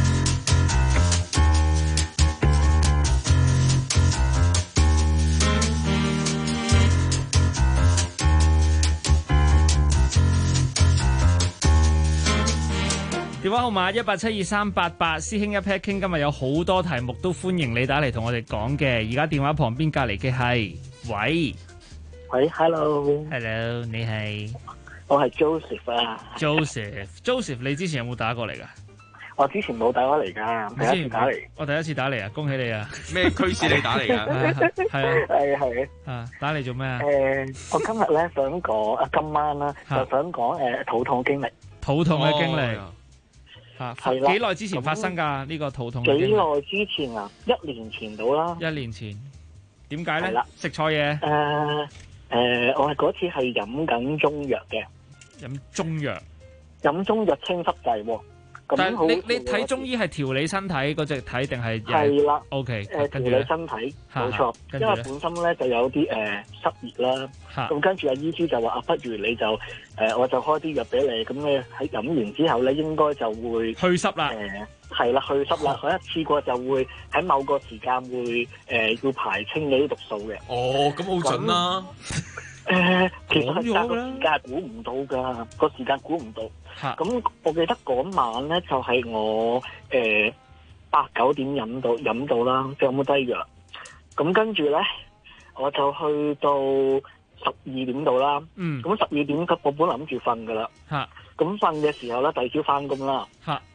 電話號碼1872388，師兄一 pair 傾，今日有好多題目都歡迎你打嚟同我哋講嘅。而家電話旁邊隔離嘅係，喂 ，hello， 你係？ 我係 Joseph 啊。 Joseph，你之前有冇打過嚟㗎？ 我之前冇打過嚟㗎，第一次打嚟。 我第一次打嚟啊，恭喜你啊！ 咩驅使你打嚟㗎？ 係啊，打嚟做咩啊？ 我今日咧想講今晚啦，就想講肚痛經歷。 肚痛嘅經歷。 係啦， 幾耐之前發生㗎呢個肚痛？ 幾耐之前啊？1年前到啦。 1年前，點解咧？食錯嘢？ 我係嗰次係飲緊中藥嘅。 飲中藥？ 飲中藥清濕滯喎。 但係你睇中醫係調理身體嗰隻睇定係？ 係啦。 OK， 調理身體，冇錯。因為本身咧就有啲濕熱啦。咁跟住阿醫師就話不如你就我就開啲藥俾你，咁你喺飲完之後咧應該就會去濕啦。 係啦，去濕啦，佢一次過就會喺某個時間會要排清你啲毒素嘅。 哦，咁好準啦。 其實係個時間估唔到㗎，個時間估唔到。咁我記得嗰晚咧就係我8、9點飲到啦，即係飲低藥。咁跟住咧我就去到12點度啦。咁12點我本嚟諗住瞓㗎啦。咁瞓嘅時候咧，第二朝翻工啦。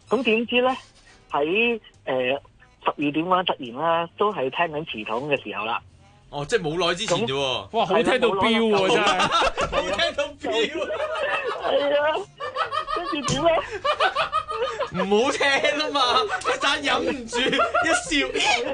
咁點知咧喺12點突然咧都係聽緊祠堂嘅時候啦。 哦，即係冇耐之前啫喎。 哇，好聽到飆喎真係， 好聽到飆。 係啊，跟住點咧？ 唔好聽啊嘛，一陣忍唔住一笑，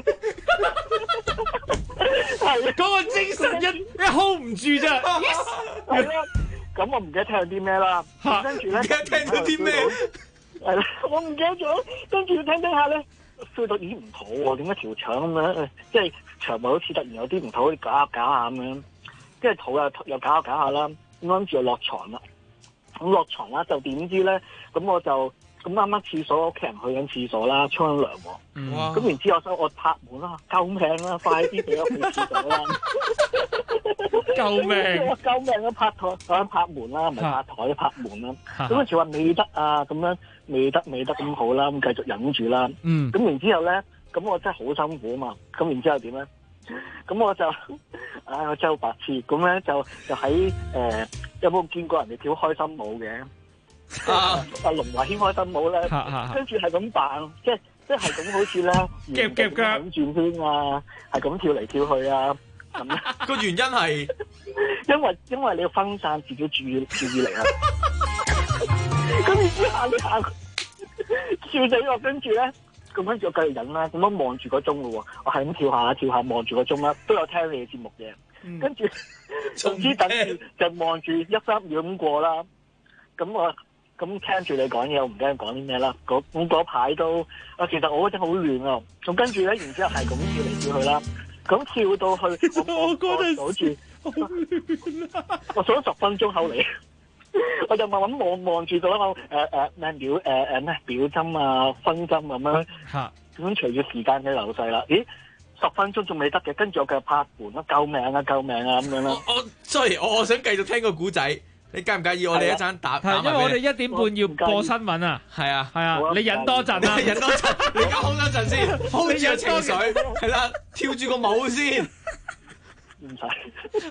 係嗰個精神一 hold 唔住咋。 係啦，咁我唔記得聽到啲咩啦。跟住咧， 唔記得聽到啲咩？ 係啦，我唔記得咗。跟住聽下咧。feel 到咦唔妥喎，點解條腸咁樣？即係腸胃好似突然有啲唔妥，好似搞下搞下咁樣，跟住肚又搞下搞下啦。咁跟住就落床啦。咁落床啦，就點知咧？咁我就咁啱啱廁所屋企人去緊廁所啦，沖緊涼喎。咁然之後我拍門啦，救命啦！快啲俾我去廁所啦！ 救命！ 救命啊！拍門啦，唔係拍台拍門啦。咁跟住話未得啊，咁樣。未得咁好啦，咁繼續忍住啦。咁然之後咧，咁我真係好辛苦啊嘛。咁然之後點咧？咁我就，我真係好白痴。咁咧就喺有冇見過人哋跳開心舞嘅？阿龍華軒開心舞咧，跟住係咁扮，即係咁好似咧夾腳轉圈啊，係咁跳嚟跳去啊。咁個原因係因為你要分散自己注意力啊。咁然之後你行笑死我，跟住咧，咁跟住我繼續忍啦，咁樣望住個鐘咯喎，我係咁跳下望住個鐘啦，都有聽你嘅節目嘅，跟住總之等住就望住1-3秒咁過啦，咁我咁聽住你講嘢，我唔記得講啲咩啦，嗰排都其實我嗰陣好亂啊，咁跟住咧，然之後係咁跳嚟跳去啦，咁跳到去我嗰陣好似好亂啊，我數咗10分鐘後嚟。我就慢慢望住到咩表針啊、分針咁樣，咁隨住時間嘅流逝啦。咦，10分鐘仲未得嘅，跟住我繼續拍門啦，救命啊咁樣啦。 sorry，我想繼續聽個古仔，你介唔介意我哋一陣打？ 因為我哋1點半要播新聞啊。 係啊， 你忍多陣啦， 忍多陣，你而家 hold 多陣先，hold 住個情緒，係啦，跳住個舞先。 唔使。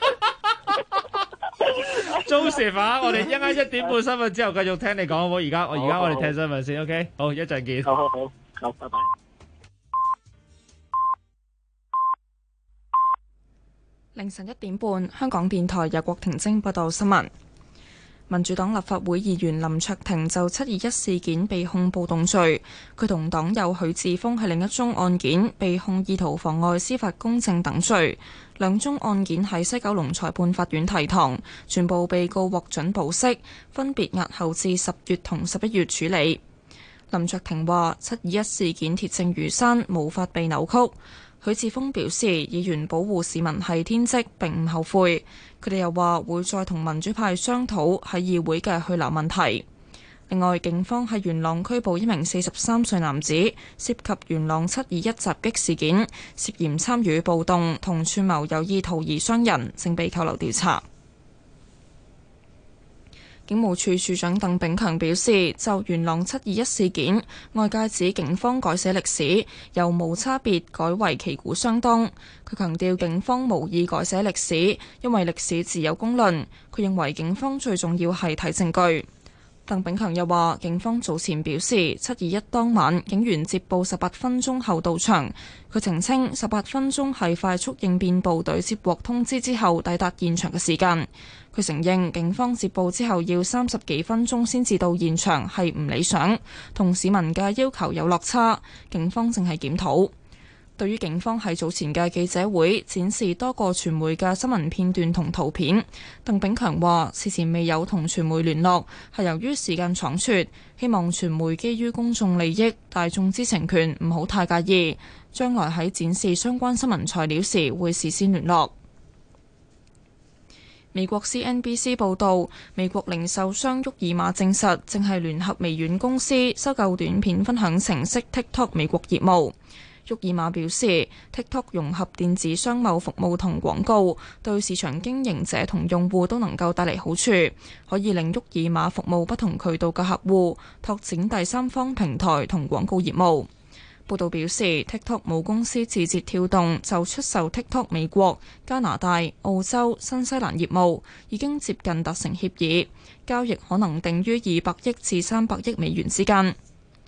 Joseph 啊，我哋一陣間1點半新聞之後繼續聽你講好唔好？而家我哋聽新聞先 ，OK？ 好，一陣見。 好，拜拜。 凌晨1點半，香港電台由郭婷晶報道新聞。民主黨立法會議員林卓廷就721事件被控暴動罪，佢同黨友許智峰喺另一宗案件被控意圖妨礙司法公正等罪。兩宗案件喺西九龍裁判法院提堂，全部被告獲准保釋，分別押後至10月同11月處理。林卓廷話：721事件鐵證如山，無法被扭曲。許智峰表示，議員保護市民係天職，並唔後悔。佢哋又話會再同民主派商討喺議會嘅去留問題。另外，警方喺元朗拘捕一名43歲男子，涉及元朗721襲擊事件，涉嫌參與暴動同串謀有意圖而傷人，正被扣留調查。警務處處長鄧炳強表示，就元朗721事件，外界指警方改寫歷史，由無差別改為旗鼓相當。佢強調警方無意改寫歷史，因為歷史自有公論。佢認為警方最重要係睇證據。鄧炳強又話，警方早前表示721當晚警員接報18分鐘後到場。佢澄清18分鐘係快速應變部隊接獲通知之後抵達現場嘅時間。佢承認警方接報之後要30幾分鐘先至到現場係唔理想，同市民嘅要求有落差，警方正係檢討。對於警方喺早前嘅記者會展示多個傳媒嘅新聞片段同圖片，鄧炳強話事前未有同傳媒聯絡，係由於時間倉促，希望傳媒基於公眾利益、大眾知情權唔好太介意，將來喺展示相關新聞材料時會事先聯絡。美國 CNBC 報導，美國零售商沃爾瑪證實正係聯合微軟公司收購短片分享程式 TikTok 美國業務。沃爾瑪表示 ，TikTok 融合電子商貿服務同廣告，對市場經營者同用戶都能夠帶嚟好處，可以令沃爾瑪服務不同渠道嘅客戶，拓展第三方平台同廣告業務。報道表示 ，TikTok 母公司字節跳動就出售 TikTok 美國、加拿大、澳洲、新西蘭業務，已經接近達成協議，交易可能定於200億至300億美元之間。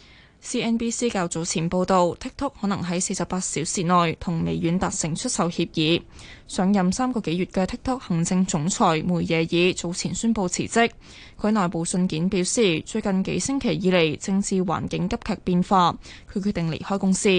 CNBC 較早前報道 ，TikTok 可能喺48小時內同微軟達成出售協議。上任3個幾月嘅 TikTok 行政總裁梅耶爾早前宣布辭職。佢內部信件表示，最近幾星期以嚟政治環境急劇變化，佢決定離開公司。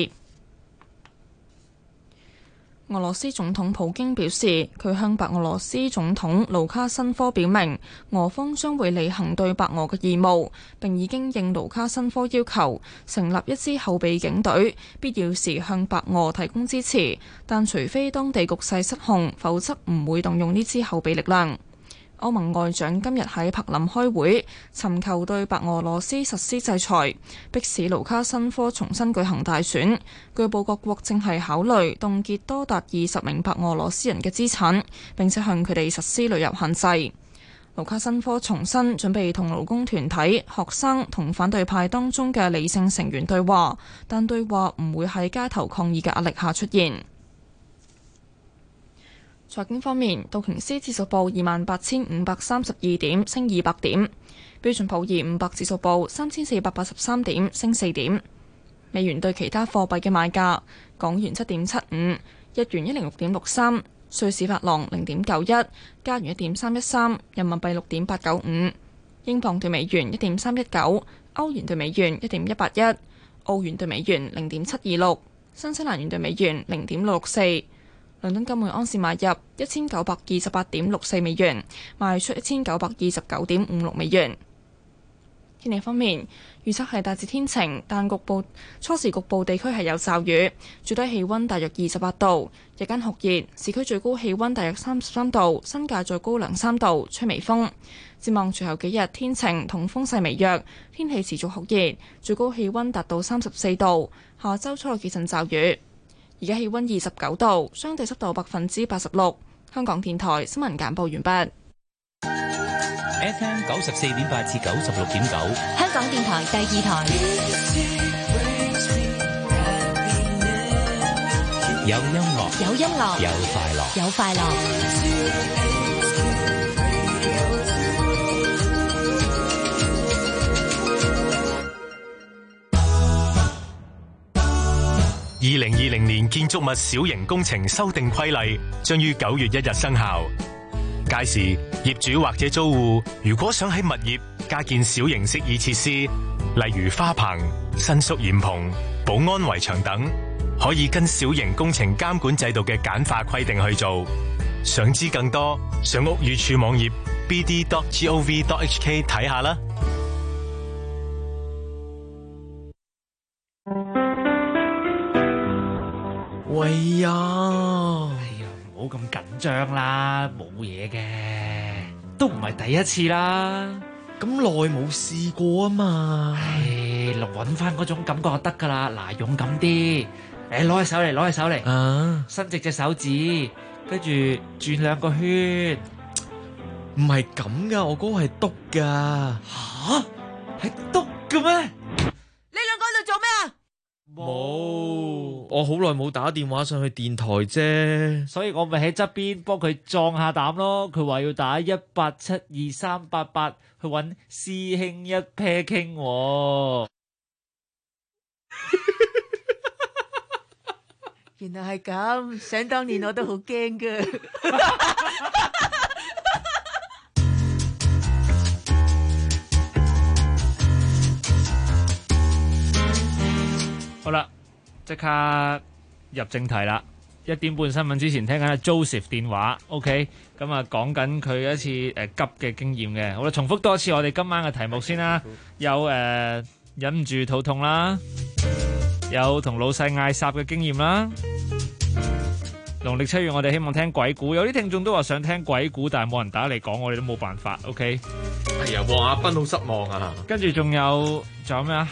俄羅斯總統普京表示，佢向白俄羅斯總統盧卡申科表明，俄方將會履行對白俄嘅義務，並已經應盧卡申科要求成立一支後備警隊，必要時向白俄提供支持，但除非當地局勢失控，否則唔會動用呢支後備力量。歐盟外長今日喺柏林開會，尋求對白俄羅斯實施制裁，迫使盧卡申科重新舉行大選。據報各國正係考慮凍結多達20名白俄羅斯人嘅資產，並且向佢哋實施旅遊限制。盧卡申科重申準備同勞工團體、學生同反對派當中嘅理性成員對話，但對話唔會喺街頭抗議嘅壓力下出現。財經方面，道瓊斯指數報28,532點，升200點；標準普爾500指數報3,483點，升4點。美元對其他貨幣嘅賣價：港元7.75，日元106.63，瑞士法郎0.91，加元1.313，人民幣6.895，英鎊對美元1.319，歐元對美元1.181，澳元對美元0.726，新西蘭元對美元0.664。倫敦金每盎司買入1928.64美元，賣出1929.56美元。天氣方面，預測係大致天晴，但初時局部地區係有驟雨，最低氣溫大約28度，日間酷熱，市區最高氣溫大約33度，新界再高2-3度，吹微風。展望隨後幾日天晴同風勢微弱，天氣持續酷熱，最高氣溫達到34度，下周初有幾陣驟雨。而家氣溫29度，相對濕度86%。香港電台新聞簡報完畢。 FM 94.8至96.9， 香港電台第2台。 有音樂， 有音樂， 有快樂， 有快樂。 2020年建築物小型工程修訂規例將於9月1日生效。屆時，業主或者租戶如果想喺物業加建小型適意設施，例如花棚、伸縮簷篷、保安圍牆等，可以跟小型工程監管制度嘅簡化規定去做。想知更多，上屋宇署網頁 bd.gov.hk 睇下啦。 喂呀！ 唔好咁緊張啦，冇嘢嘅，都唔係第一次啦。 咁耐冇試過啊嘛。 揾翻嗰種感覺就得噶啦。嗱，勇敢啲，攞起手嚟，攞起手嚟，伸直隻手指，跟住轉2個圈。 唔係咁噶，我嗰個係篤噶。 吓？係篤嘅咩？ 你兩個喺度做咩啊？ 冇，我好耐冇打電話上去電台啫， 所以我咪喺側邊幫佢壯下膽咯。佢話要打1872388去揾師兄一 pair 傾。 原來係咁，想當年我都好驚噶。 好啦，即刻入正題啦。1點半新聞之前聽緊阿 Joseph 電話 ，OK， 咁啊講緊佢一次急嘅經驗嘅。好啦，重複多一次我哋今晚嘅題目先啦。有忍唔住肚痛啦，有同老細嗌霎嘅經驗啦。農曆7月我哋希望聽鬼故，有啲聽眾都話想聽鬼故，但係冇人打嚟講，我哋都冇辦法 ，OK。 係啊，黃亞斌好失望啊。 跟住仲有咩啊？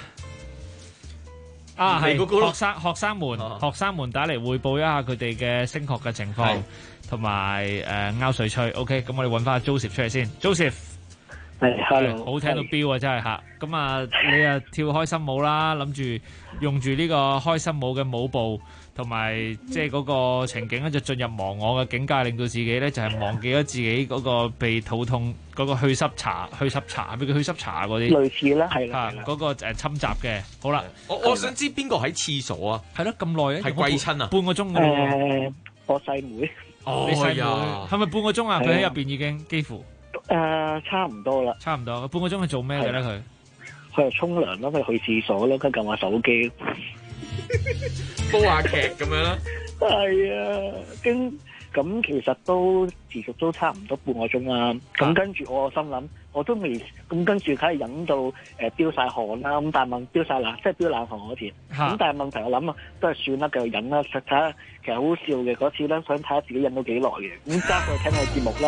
係學生們打嚟匯報一下佢哋嘅升學嘅情況，同埋拗水吹。OK， 咁我哋揾翻 Joseph 出嚟先。Joseph， 係好聽到飆啊！真係嚇，咁啊你啊跳開心舞啦，諗住用住呢個開心舞嘅舞步，同埋即係嗰個情景咧，就進入忘我嘅境界，令到自己咧就係忘記咗自己嗰個被肚痛嗰個去濕茶係咪叫去濕茶嗰啲？ 類似啦，係啦， 嗰個侵襲嘅。好啦， 我想知邊個喺廁所啊？ 係咯，咁耐係貴親啊？ 半個鐘嘅我細妹。 你細妹係咪半個鐘啊？佢喺入邊已經幾乎。 差唔多啦， 差唔多。半個鐘係做咩嘅咧？ 佢係沖涼咯，佢去廁所咯，佢撳下手機， 煲下劇咁樣啦。 係啊，咁其實都持續都差唔多半個鐘啦。咁跟住我心諗，我都未咁跟住，梗係忍到飆晒汗啦。咁但係飆晒冷，即係飆冷汗嗰次。咁但係問題我諗啊，都係算啦，繼續忍啦。睇下其實好笑嘅嗰次咧，想睇下自己忍到幾耐嘅。咁加上聽我節目啦。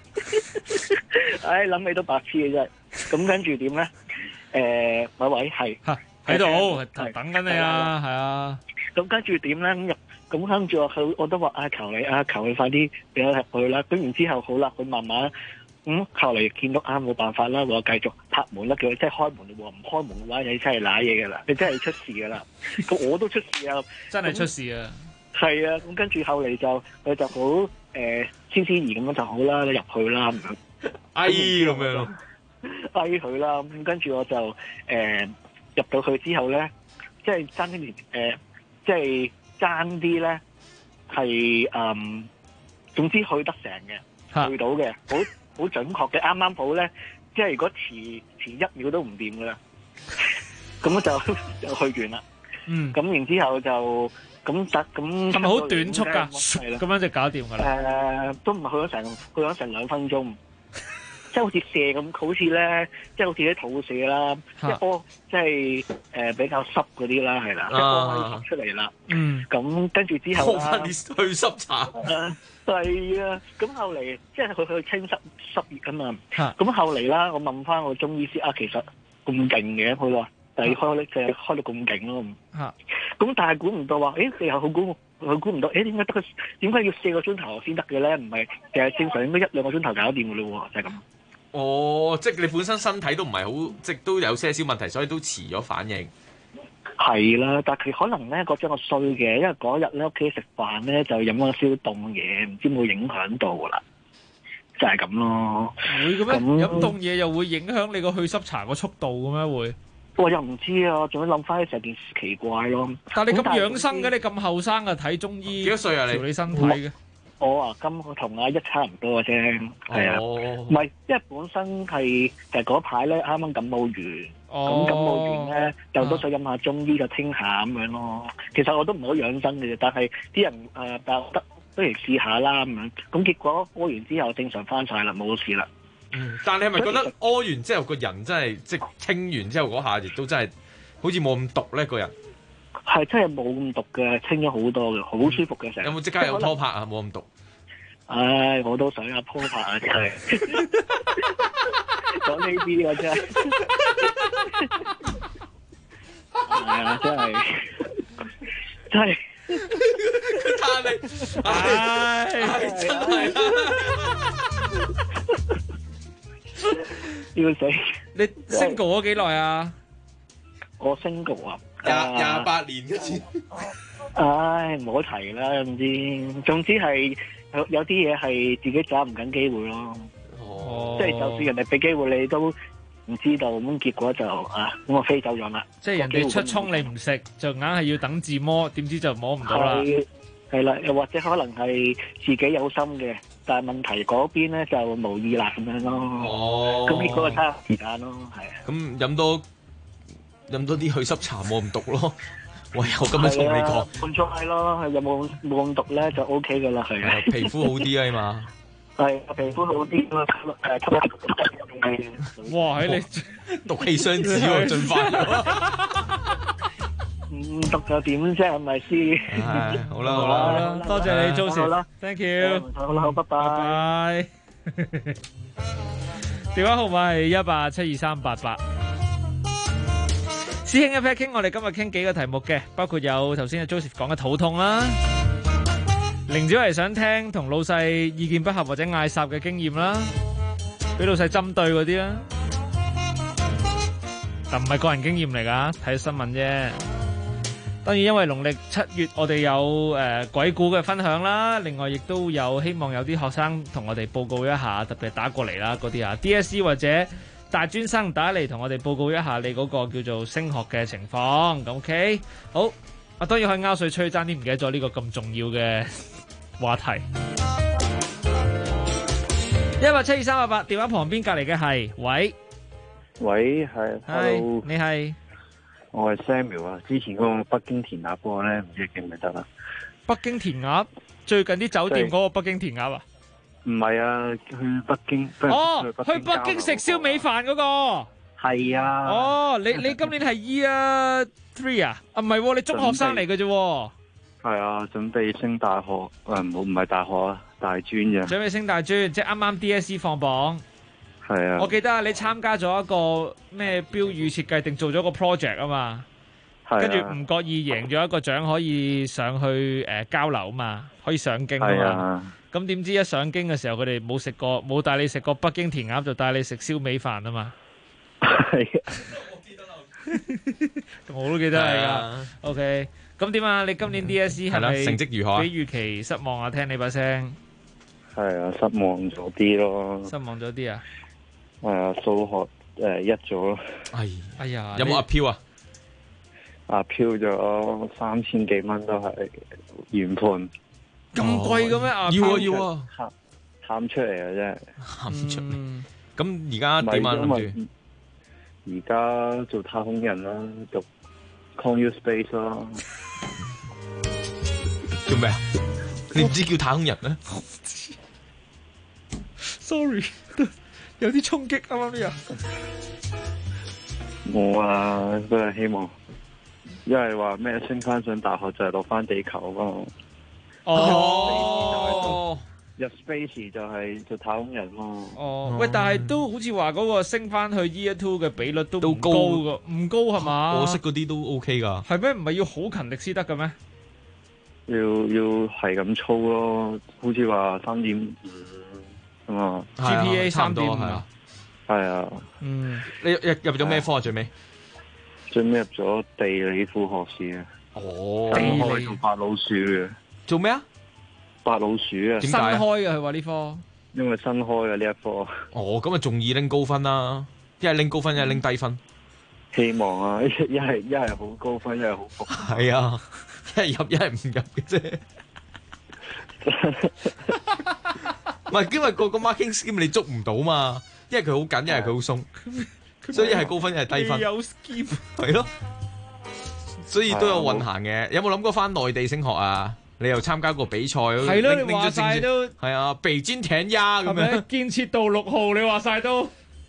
唉，諗起都白痴嘅真係。咁跟住點咧？喂，係喺度等緊你啊，係啊。 咁跟住點咧？咁跟住我都話求你快啲俾我入去啦。咁然之後好啦，佢慢慢後嚟見到冇辦法啦，我繼續拍門啦，叫佢即係開門喎。唔開門嘅話，你真係瀨嘢㗎啦，你真係出事㗎啦。咁我都出事啊， 真係出事啊。 係啊，咁跟住後嚟就佢就好先思怡咁樣就好啦，你入去啦咁樣， 咁樣， 佢啦。咁跟住我就入到去之後咧，即係爭啲即係爭啲咧係總之去得成嘅，去到嘅，好準確嘅，啱啱好咧。即係如果遲1秒都唔掂噶啦，咁就去完啦。咁然之後就。咁係咪好短促㗎？咁樣就搞掂㗎啦。 都唔係去咗成2分鐘，即係好似射咁，好似咧，即係好似啲肚瀉啦，一波即係比較濕嗰啲啦，係啦，一波可以濕出嚟啦。咁跟住之後啦， 去濕茶。 係啊，咁後嚟即係佢去清濕熱啊嘛。咁後嚟啦，我問翻我中醫師其實咁勁嘅，佢話。第開到咁勁咯，咁但係估唔到話，你又好估唔到，點解點解要4個鐘頭先得嘅咧？唔係其實正常應該1-2個鐘頭搞掂嘅咯喎，就係咁。 哦，即係你本身身體都唔係好，即係都有些少問題，所以都遲咗反應。 係啦，但係佢可能咧嗰陣我衰嘅，因為嗰日咧屋企食飯咧就飲咗少凍嘢，唔知有冇影響到啦，就係咁咯。 會嘅咩？飲凍嘢又會影響你個去濕茶個速度嘅咩？會？ 我又唔知啊，仲要諗翻起成件事奇怪咯。 但係你咁養生嘅，你咁後生啊，睇中醫幾多歲啊？你調理身體嘅？ 我同阿一差唔多嘅啫，係啊，唔係，因為本身係就係嗰排咧啱啱感冒完，咁感冒完咧就都想飲下中醫就清下咁樣咯。其實我都唔係好養生嘅，但係啲人覺得不如試下啦咁樣，咁結果屙完之後正常翻晒啦，冇事啦。 但你係咪覺得屙完之後個人真係即係清完之後嗰下亦都真係好似冇咁毒咧？個人係真係冇咁毒嘅，清咗好多嘅，好舒服嘅成日。 有冇即刻有拖拍啊？冇咁毒。 唉，我都想有拖拍啊！真係講呢啲啊，真係係啊，真係佢嘆你，唉，真係要死！ 你 single 咗幾耐啊？ 我 single 啊 ，28年一次。 唉，唔好提啦，總之係有啲嘢係自己抓唔緊機會咯。即係就算人哋俾機會你都唔知道，咁結果就咁我飛走咗啦。 即係人哋出葱你唔食，就硬係要等自摸，點知就摸唔到啦。 係啦，又或者可能係自己有心嘅，但係問題嗰邊咧就無意啦咁樣咯。咁結果就差時間咯，係啊。 咁飲多啲去濕茶冇咁毒咯。唯有咁樣同你講， 換咗係咯，有冇咁毒咧就 OK 噶啦，係啊。 皮膚好啲啊嘛。係皮膚好啲咯， 哇！喺你毒氣相似喎，進化唔毒就點啫？係咪先？ 好啦， 多謝你，Joseph，Thank you。 好啦，拜拜。 電話號碼係1872388。師兄一 pair 傾，我哋今日傾幾個題目嘅，包括有頭先阿 Joseph 講嘅肚痛啦，凌小係想聽同老細意見不合或者嗌霎嘅經驗啦，俾老細針對嗰啲啦。 但唔係個人經驗嚟㗎，睇新聞啫。當然因為農曆7月我哋有鬼故嘅分享啦，另外亦都有希望有啲學生同我哋報告一下，特別打過嚟啦嗰啲啊 DSE 或者大專生打嚟同我哋報告一下你嗰個叫做升學嘅情況。OK， 好，我當然可以拗水吹，爭啲唔記得咗呢個咁重要嘅話題。172-388電話旁邊隔離嘅係，喂， 係 ，Hello， 你係？ 我係 Samuel 啊，之前嗰個北京填鴨嗰個咧，唔知記唔記得啦？北京填鴨， 最近啲酒店嗰個北京填鴨啊？ 唔係啊，去北京。 去北京食燒味飯嗰個。 係啊。 你今年係 Year 3啊？唔係，你中學生嚟嘅啫。 係啊，準備升大學，唔係大學啊，大專啫。 準備升大專，即係啱啱 DSE 放榜。 係啊， 我記得啊，你參加咗一個咩標語設計定做咗個 project 啊嘛，跟住唔覺意贏咗一個獎，可以上去交流啊嘛，可以上京啊嘛。咁點知一上京嘅時候，佢哋冇帶你食過北京填鴨，就帶你食燒味飯啊嘛。 係啊， 我都記得係噶。OK， 咁點啊？你今年 DSE 係咪成績如何啊？ 比預期失望啊？聽你把聲。 係啊，失望咗啲咯。 失望咗啲啊？ 係啊，數學一咗咯。 哎呀， 有冇阿飄啊？ 阿飄咗3000幾蚊都係原判。 咁貴嘅咩？ 要啊！ 喊出嚟啊！真係喊出嚟。咁而家點啊？諗住而家做太空人啦，讀 Con-U Space 啦。 做咩啊？你唔知叫太空人咩 ？Sorry。有啲衝擊啱啱呢樣。 我啊都係希望，因為話咩升翻上大學就係落翻地球啊嘛。入 space 就係做太空人咯。 喂，但係都好似話嗰個升翻去 Year 2嘅比率都唔高噶，唔高係嘛？ 我識嗰啲都 OK 噶。 係咩？唔係要好勤力先得嘅咩？ 要係咁操咯，好似話3.5。 GPA 3.5啊， 係啊， 你入咗咩科啊？最尾入咗地理副學士啊。地理做白老鼠嘅。 做咩啊？ 白老鼠啊。 新開嘅佢話呢科。 因為新開嘅呢一科。 咁啊仲易拎高分啦，一係拎高分，一係拎低分。 希望啊，一係好高分，一係好高。 係啊，一係入，一係唔入嘅啫。唔係，因為個 marking scheme 你捉唔到嘛，因為佢好緊，因為佢好鬆，所以一係高分，一係低分。 有 scheme 係咯，所以都有運行嘅。有冇諗過翻內地升學啊？你又參加過比賽？ 係咯，你話晒都係啊，北京填鴨咁樣。 建設道6號，你話晒都。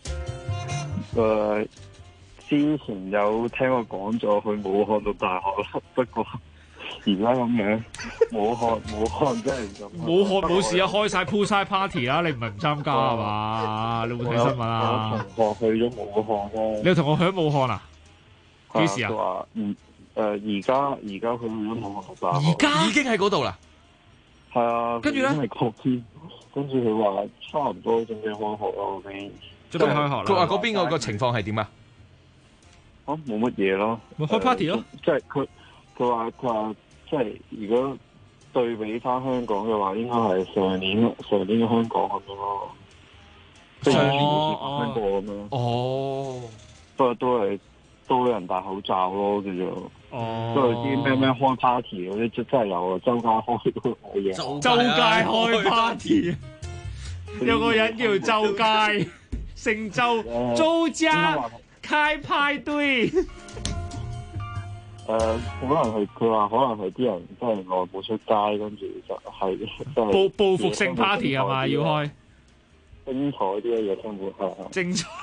之前有聽過講咗去武漢讀大學啦，不過。而家咁樣，武漢真係咁。 武漢冇事啊，開晒鋪晒 party 啦，你唔係唔參加係嘛？你有冇睇新聞啊？ 我同學去咗武漢咧。 你同學去咗武漢啊？幾時啊？ 佢話而家佢去咗武漢讀大學。 而家已經喺嗰度啦。 係啊。跟住咧？因為嗰邊，跟住佢話差唔多準備開學啦，嗰邊。 準備開學啦。 佢話嗰邊個情況係點啊？ 冇乜嘢咯。 咪開 party 咯。 即係佢話。即係如果對比翻香港嘅話，應該係上年嘅香港咁樣咯。上年香港咁樣。不過都有人戴口罩咯，叫做。都係啲咩開 party 嗰啲，真係有啊，周街開都冇嘢。 周街開 party，有個人叫周街，姓周家開派對。 可能係佢話，可能係啲人真係耐冇出街，跟住就係報復性 party 係嘛？要開精彩啲嘅嘢生活係精彩。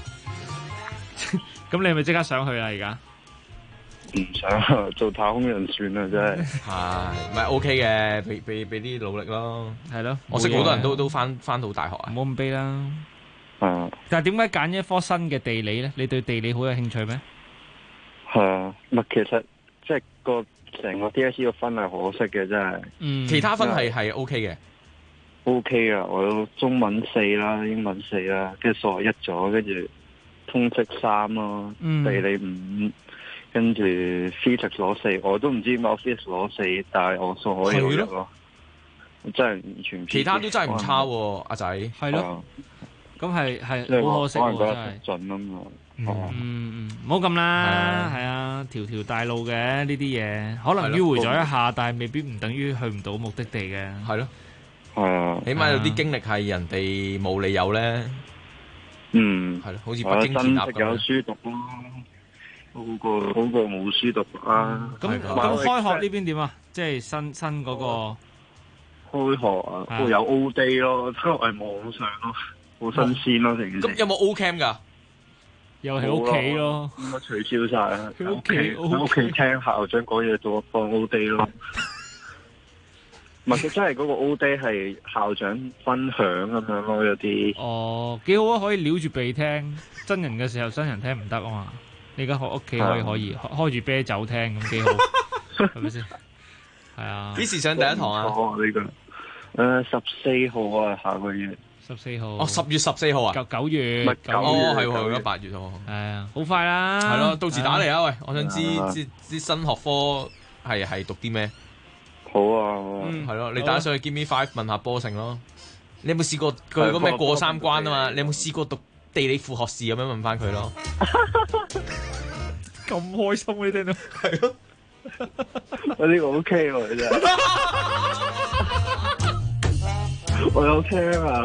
咁你係咪即刻上去啊？而家唔想做太空人算啦，真係。 係唔係 OK 嘅？俾啲努力咯， 係咯。 我識好多人都翻到大學啊。 唔好咁悲啦。但係點解揀一科新嘅地理咧？你對地理好有興趣咩？ 係啊，其實即係個成個 DSE 個分係可惜嘅，真係。 其他分係 OK 嘅。 OK 啊，我中文4啦，英文4啦，跟住數學1咗，跟住通識3咯，地理5，跟住 physics 攞4，我都唔知點解我 physics 攞4，但係我數可以攞1咯。真係完全其他都真係唔差喎，阿仔。 係咯。咁係好可惜喎，真係。 準啊嘛。 唔好咁啦，係啊，條條大路嘅呢啲嘢，可能迂迴咗一下，但係未必唔等於去唔到目的地嘅。 係咯， 係啊， 起碼有啲經歷係人哋冇理由咧。係咯，好似北京填鴨咁。 有書讀咯，好過冇書讀啊。 咁開學呢邊點啊？即係新嗰個開學啊，有 O day 咯，都係網上咯，好新鮮咯，成件事。 咁有冇 O Cam 㗎？ 又喺屋企咯， 應該取消晒啦。喺屋企聽校長講嘢做放 O day 咯。唔係，佢真係嗰個 O day 係校長分享咁樣咯，有啲。 哦，幾好啊！可以撩住鼻聽，真人嘅時候真人聽唔得啊嘛。你而家學屋企可以開住啤酒聽，咁幾好，係咪先？係啊。 幾時上第一堂啊？ 呢個14號啊，下個月。 14號。 哦，10月14號啊 ？9月。 哦，係喎，而家8月喎。 係啊，好快啦。 係咯，到時打嚟啊！喂，我想知啲新學科係讀啲咩？ 好啊， 係咯，你打上去 Give Me 5問下波成咯。你有冇試過佢嗰咩過3關啊嘛？你有冇試過讀地理副學士咁樣問翻佢咯？ 咁開心你聽到？ 係咯， 我呢個 OK 喎，真係。我有聽啊，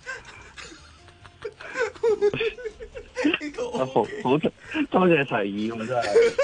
好多謝提議，我真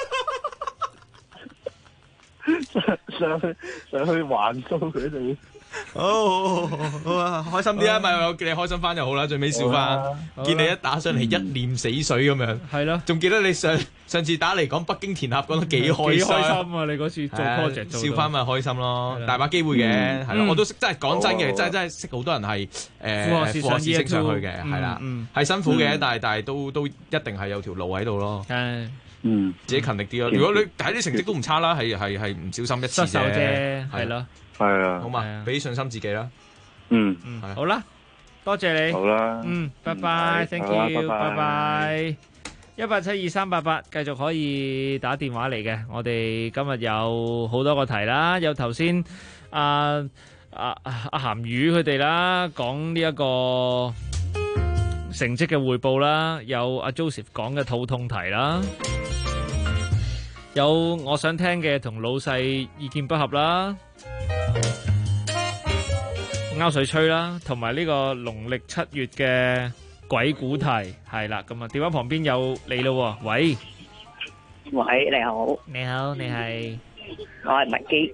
係上去玩騷佢哋。 好啊，開心啲啊！咪我叫你開心翻就好啦，最尾笑翻。見你一打上嚟一臉死水咁樣， 係咯。 仲記得你上次打嚟講北京填鴨講得幾開心啊！你嗰次做 project 笑翻咪開心咯，大把機會嘅，係咯。我都識，真係講真嘅，真係識好多人係副學士升上去嘅，係啦，係辛苦嘅，但係都一定係有條路喺度咯。自己勤力啲咯。如果你睇啲成績都唔差啦，係唔小心一次啫，係咯。 係啊， 好嘛，俾信心自己啦。 好啦，多謝你。 好啦， 拜拜 ，thank you，拜拜。1872388，繼續可以打電話嚟嘅。我哋今日有好多個題啦，有頭先阿鹹魚佢哋啦，講呢一個成績嘅匯報啦，有阿 Joseph 講嘅肚痛題啦，有我想聽嘅同老細意見不合啦。鈎水吹啦，同埋呢個農曆7月嘅鬼故題係啦，咁啊電話旁邊有你咯，喂， 你好， 你好，你係， 我係麥基，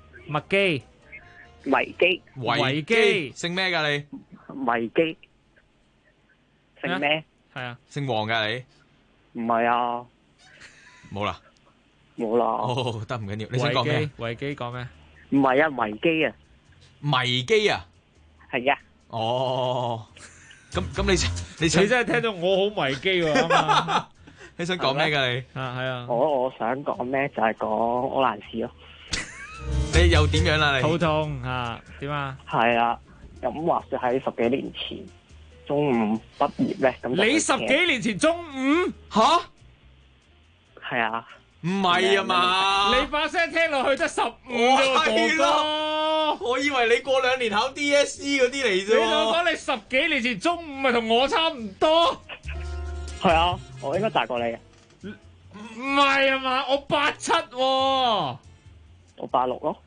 維基，姓咩噶你？ 維基，姓咩？ 係啊， 姓黃噶你？ 唔係啊， 冇啦， 哦， 得唔緊要，你想講咩？ 維基講咩？ 唔係啊，維基啊， 迷機啊， 係啊， 哦，咁你真係聽到我好迷機喎，啱嘛？ 你想講咩噶你？ 係啊， 我想講咩就係講柯蘭士咯。 你又點樣啦？你肚痛啊？點啊？ 係啊，咁話說喺10幾年前中五畢業咧，咁你10幾年前中五吓？ 係啊。 唔係啊嘛！ 你把聲聽落去得15啫，哥哥。 我以為你過2年考 DSE 嗰啲嚟啫。 你同我講你10幾年前中5咪同我差唔多。 係啊，我應該大過你。 唔係啊嘛，我87喎。 我86咯。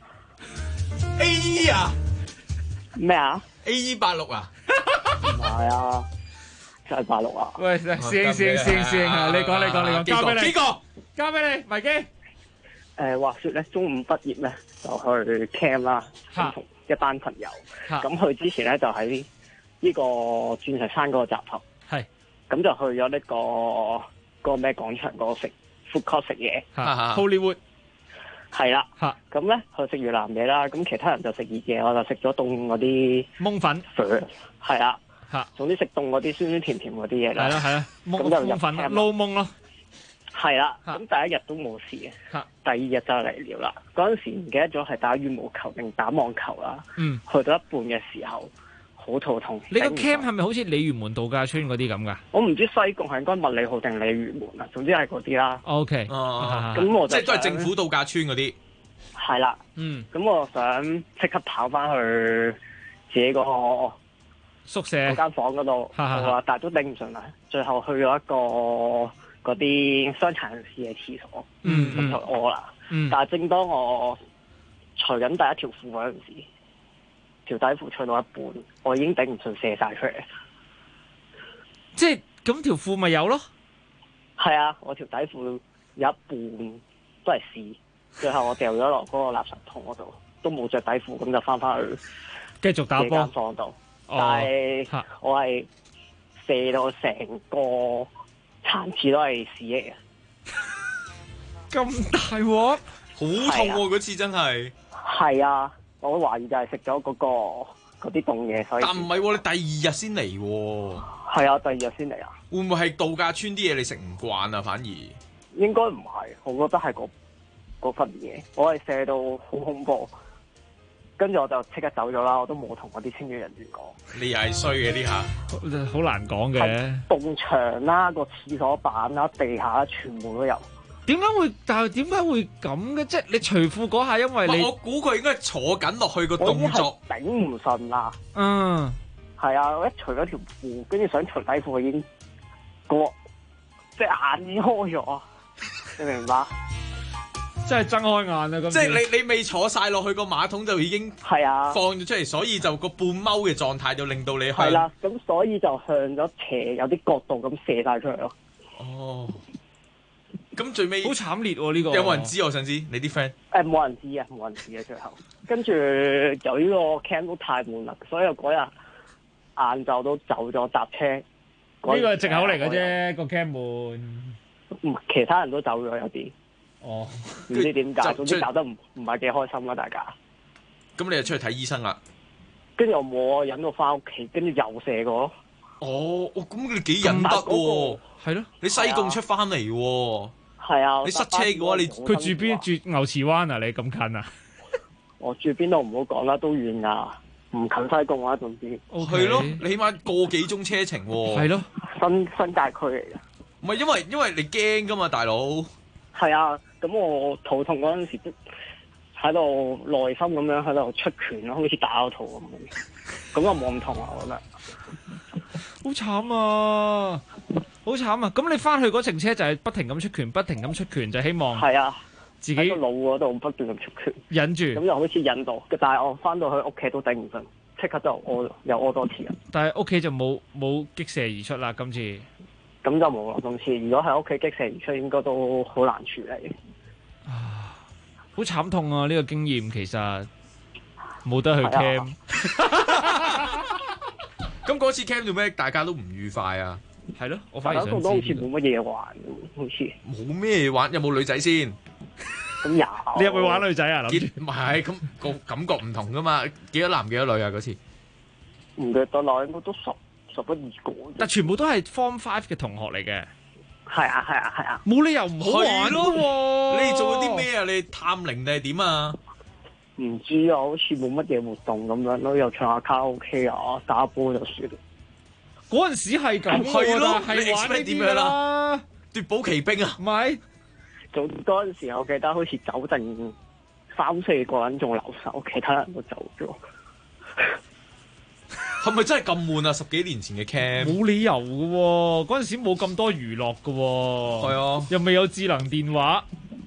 AE 啊？ 咩啊 ？AE 86啊？ 唔係啊，真係86啊！ 喂，師兄啊，你講，交俾你。 幾個？ 交俾你，維基。 話說咧，中五畢業咧就去 camp 啦，同一班朋友。咁去之前咧就喺呢個鑽石山嗰個集合。係。咁就去咗呢個個咩廣場嗰度食 food court 食嘢。 Hollywood。 係啦。咁咧去食越南嘢啦，咁其他人就食熱嘢，我就食咗凍嗰啲檬粉。 係啦。總之食凍嗰啲酸酸甜甜嗰啲嘢啦。 係啦。 咁就入 camp 撈檬咯。 係啦，咁第一日都冇事嘅，第二日就嚟了啦。嗰陣時唔記得咗係打羽毛球定打網球啦。去到一半嘅時候， 好肚痛。 你個 camp 係咪好似鯉魚門度假村嗰啲咁㗎？ 我唔知西貢係應該麥理浩定鯉魚門啊，總之係嗰啲啦。 OK， 咁我即係都係政府度假村嗰啲。 係啦，咁我想即刻跑翻去自己個宿舍嗰間房嗰度，但係都頂唔順啦。最後去咗一個嗰啲傷殘人士嘅廁所，咁就屙啦。但係正當我除緊第一條褲嗰陣時，條底褲除到一半，我已經頂唔順射晒出嚟。 即係咁條褲咪有咯？ 係啊，我條底褲有一半都係屎。最後我掉咗落嗰個垃圾桶嗰度，都冇着底褲，咁就翻去繼續打波間房度。但係我係射到成個餐廁都係屎嚟嘅。 咁大鑊，好痛喎！嗰次真係。 係啊，我懷疑就係食咗嗰啲凍嘢，所以。 但唔係喎，你第二日先嚟喎。 係啊，第二日先嚟啊。 會唔會係度假村啲嘢你食唔慣啊？反而應該唔係，我覺得係嗰份嘢，我係射到好恐怖，跟住我就即刻走咗啦，我都冇同嗰啲清潔人員講。 你又係衰嘅呢下， 好難講嘅。 埲牆啦、個廁所板啦、地下啦，全部都有。 點解會？但係點解會咁嘅？即係你除褲嗰下，因為你我估佢應該係坐緊落去個動作， 頂唔順啦。係啊，我一除咗條褲，跟住想除底褲，已經隻眼已經開咗，你明唔明白？ 真係睜開眼啊！咁即係你未坐晒落去個馬桶就已經係啊放咗出嚟，所以就個半踎嘅狀態就令到你係啦，咁所以就向咗斜有啲角度咁射晒出嚟咯。 哦，咁最尾好慘烈喎！呢個有冇人知？我想知你啲 friend 冇人知啊，冇人知啊。最後跟住由於個 camp 都太悶啦，所以嗰日晏晝都走咗搭車。呢個係藉口嚟嘅啫，個 camp 悶。 其他人都走咗有啲。 哦， 唔知點解，總之搞得唔係幾開心啦，大家。 咁你就出去睇醫生啦？ 跟住我冇忍到翻屋企，跟住又射過。 哦，咁你幾忍得喎？ 係咯， 你西貢出翻嚟喎。 係啊。 你塞車嘅話， 佢住邊？住牛池灣啊？你咁近啊？ 我住邊度唔好講啦，都遠噶，唔近西貢啊，總之。 係咯，你起碼個幾鐘車程喎。 係咯， 新界區嚟嘅。 唔係因為你驚噶嘛，大佬。 係啊。咁我肚痛嗰陣時都喺度內心咁樣喺度出拳咯，好似打我肚咁，咁又冇咁痛啊！我覺得好慘啊，好慘啊！咁你翻去嗰程車就係不停咁出拳，不停咁出拳，就希望係啊， 自己喺個腦嗰度不斷咁出拳， 忍住， 咁又好似忍到，但係我翻到去屋企都頂唔順，即刻就又屙多次啊！ 但係屋企就冇擊射而出啦，今次咁就冇啦。今次如果喺屋企擊射而出，應該都好難處理。 好慘痛啊！呢個經驗其實冇得去 camp。 咁嗰次 camp 做咩？大家都唔愉快啊？ 係咯，我反而想知。 都好似冇乜嘢玩，好似冇咩玩。有冇女仔先？ 咁有。 你入去玩女仔啊？諗住唔係，咁個感覺唔同噶嘛？幾多男幾多女啊？嗰次唔記得啦，應該都十一二個。 但全部都係 Form 5嘅同學嚟嘅。 係啊， 冇理由唔好玩咯。 你做咗啲咩啊？你探靈定係點啊？ 唔知啊，好似冇乜嘢活動咁樣咯，又唱下卡拉 OK 啊，打波就算。 嗰陣時係咁， 係咯， 係玩呢啲㗎啦。 奪寶奇兵啊？ 唔係， 嗰陣時我記得好似走剩3-4個人仲留守，其他人都走咗。 係咪真係咁悶啊？10幾年前嘅 camp 冇理由嘅喎，嗰陣時冇咁多娛樂嘅喎。 係啊， 又未有智能電話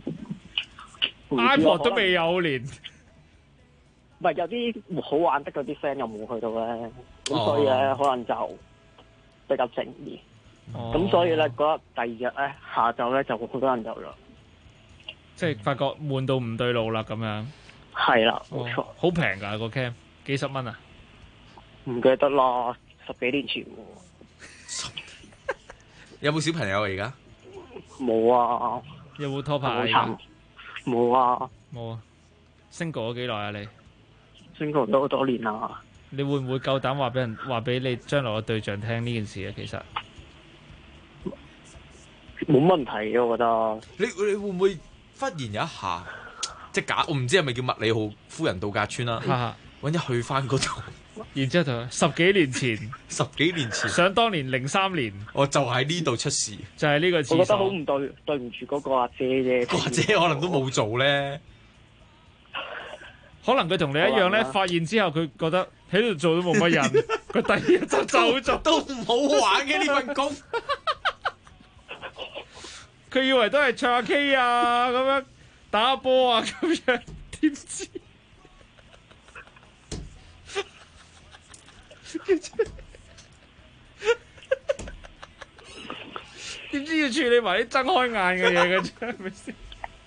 ，iPod 都未有連。 唔係有啲好玩得嗰啲 friend 又冇去到咧，咁所以咧可能就比較靜啲。咁所以咧嗰日第二日咧下晝咧就好多人走咗。 即係發覺悶到唔對路啦咁樣。 係啦，冇錯。 好平㗎個 camp，幾十蚊啊？ 唔記得啦，10幾年前喎。 有冇小朋友啊？而家冇啊。 有冇拖拍啊？ 冇啊。 冇啊。single 咗幾耐啊？你 single 咗好多年啦。 你會唔會夠膽話俾你將來嘅對象聽呢件事啊？其實冇問題嘅，我覺得。 你會唔會忽然有一下，即係假？我唔知係咪叫麥理浩夫人度假村啦？揾一去翻嗰度。 然之後就十幾年前，想當年03年， 我就喺呢度出事， 就係呢個廁所。 我覺得好唔對唔住嗰個阿姐啫。 個阿姐可能都冇做咧， 可能佢同你一樣咧，發現之後佢覺得喺度做都冇乜人，佢第二日就走咗， 都唔好玩嘅呢份工。 佢以為都係唱下 K 啊，咁樣打下波啊，咁樣點知？點知要處理埋啲睜開眼嘅嘢嘅啫，係咪先？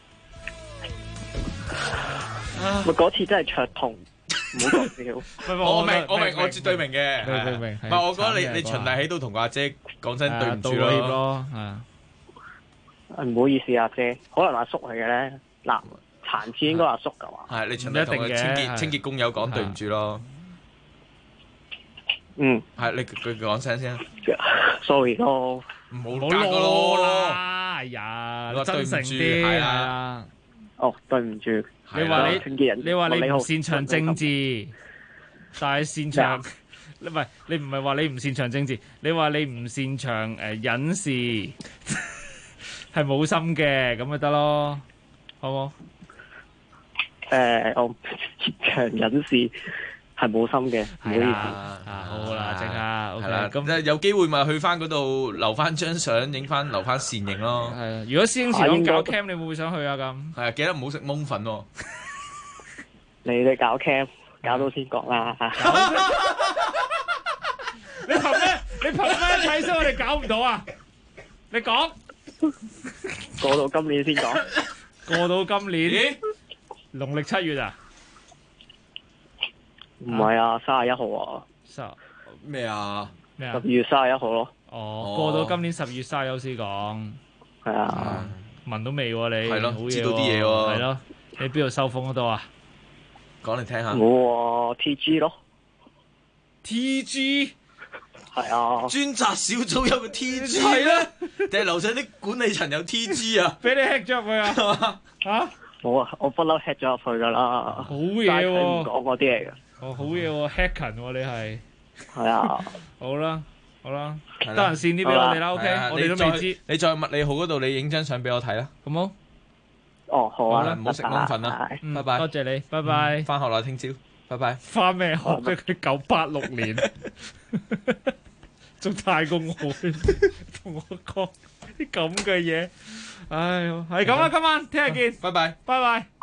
嗰次真係灼痛，唔好講笑。 我明，我絕對明嘅。 明。 唔係，我覺得你循例喺度同個阿姐講聲對唔住咯。 唔好意思，阿姐，可能阿叔嚟嘅咧。嗱，殘次應該阿叔噶嘛。 係你循例同個清潔工友講對唔住咯。係你佢講聲先。 sorry 咯， 唔好加個咯啦。哎呀，真誠啲係啊。 哦，對唔住。 你話你唔擅長政治，但係擅長唔係你唔係話你唔擅長政治，你話你唔擅長隱事，係冇心嘅咁咪得咯，好冇？ 我唔擅長隱事。係冇心嘅，唔好意思。 好啦，正啊，係啦，咁有機會咪去翻嗰度留翻張相，留翻倩影咯。 係啊，如果師兄遲講搞 cam，你會唔會想去啊？咁係啊，記得唔好食檬粉喎。 你哋搞 cam，搞到先講啦。 你憑咩？你憑咩睇先？我哋搞唔到啊！你講。 過到今年先講。 過到今年？農曆7月啊？ 唔係啊，31號啊。 咩啊 ？12月31號咯。 哦，過到今年12月31號先講。 係啊。 聞到味喎你。 係咯，知道啲嘢喎。 係咯，你邊度收風嗰度啊？ 講嚟聽下。 我 TG 咯。 TG。 係啊。 專責小組有個 TG。係啦。定係樓上啲管理層有 TG 啊？ 俾你 hack 咗入去啊？嚇？ 冇啊，我不嬲 hack 咗入去噶啦。 好嘢喎！ 唔講嗰啲嚟嘅。 哦，好嘢喎 ，hacker 喎你係。 係啊。 好啦，得閒線啲俾我哋啦 ，OK，我哋都未知。 你再麥理浩嗰度，你影張相俾我睇啦，好冇？ 哦，好啊， 唔好食檬粉啦，拜拜。 多謝你，拜拜。 翻學啦，聽朝，拜拜。 翻咩學啫？佢986年，仲大過我，同我講啲咁嘅嘢。唉，係咁啦，今晚聽日見， 拜拜， 拜拜。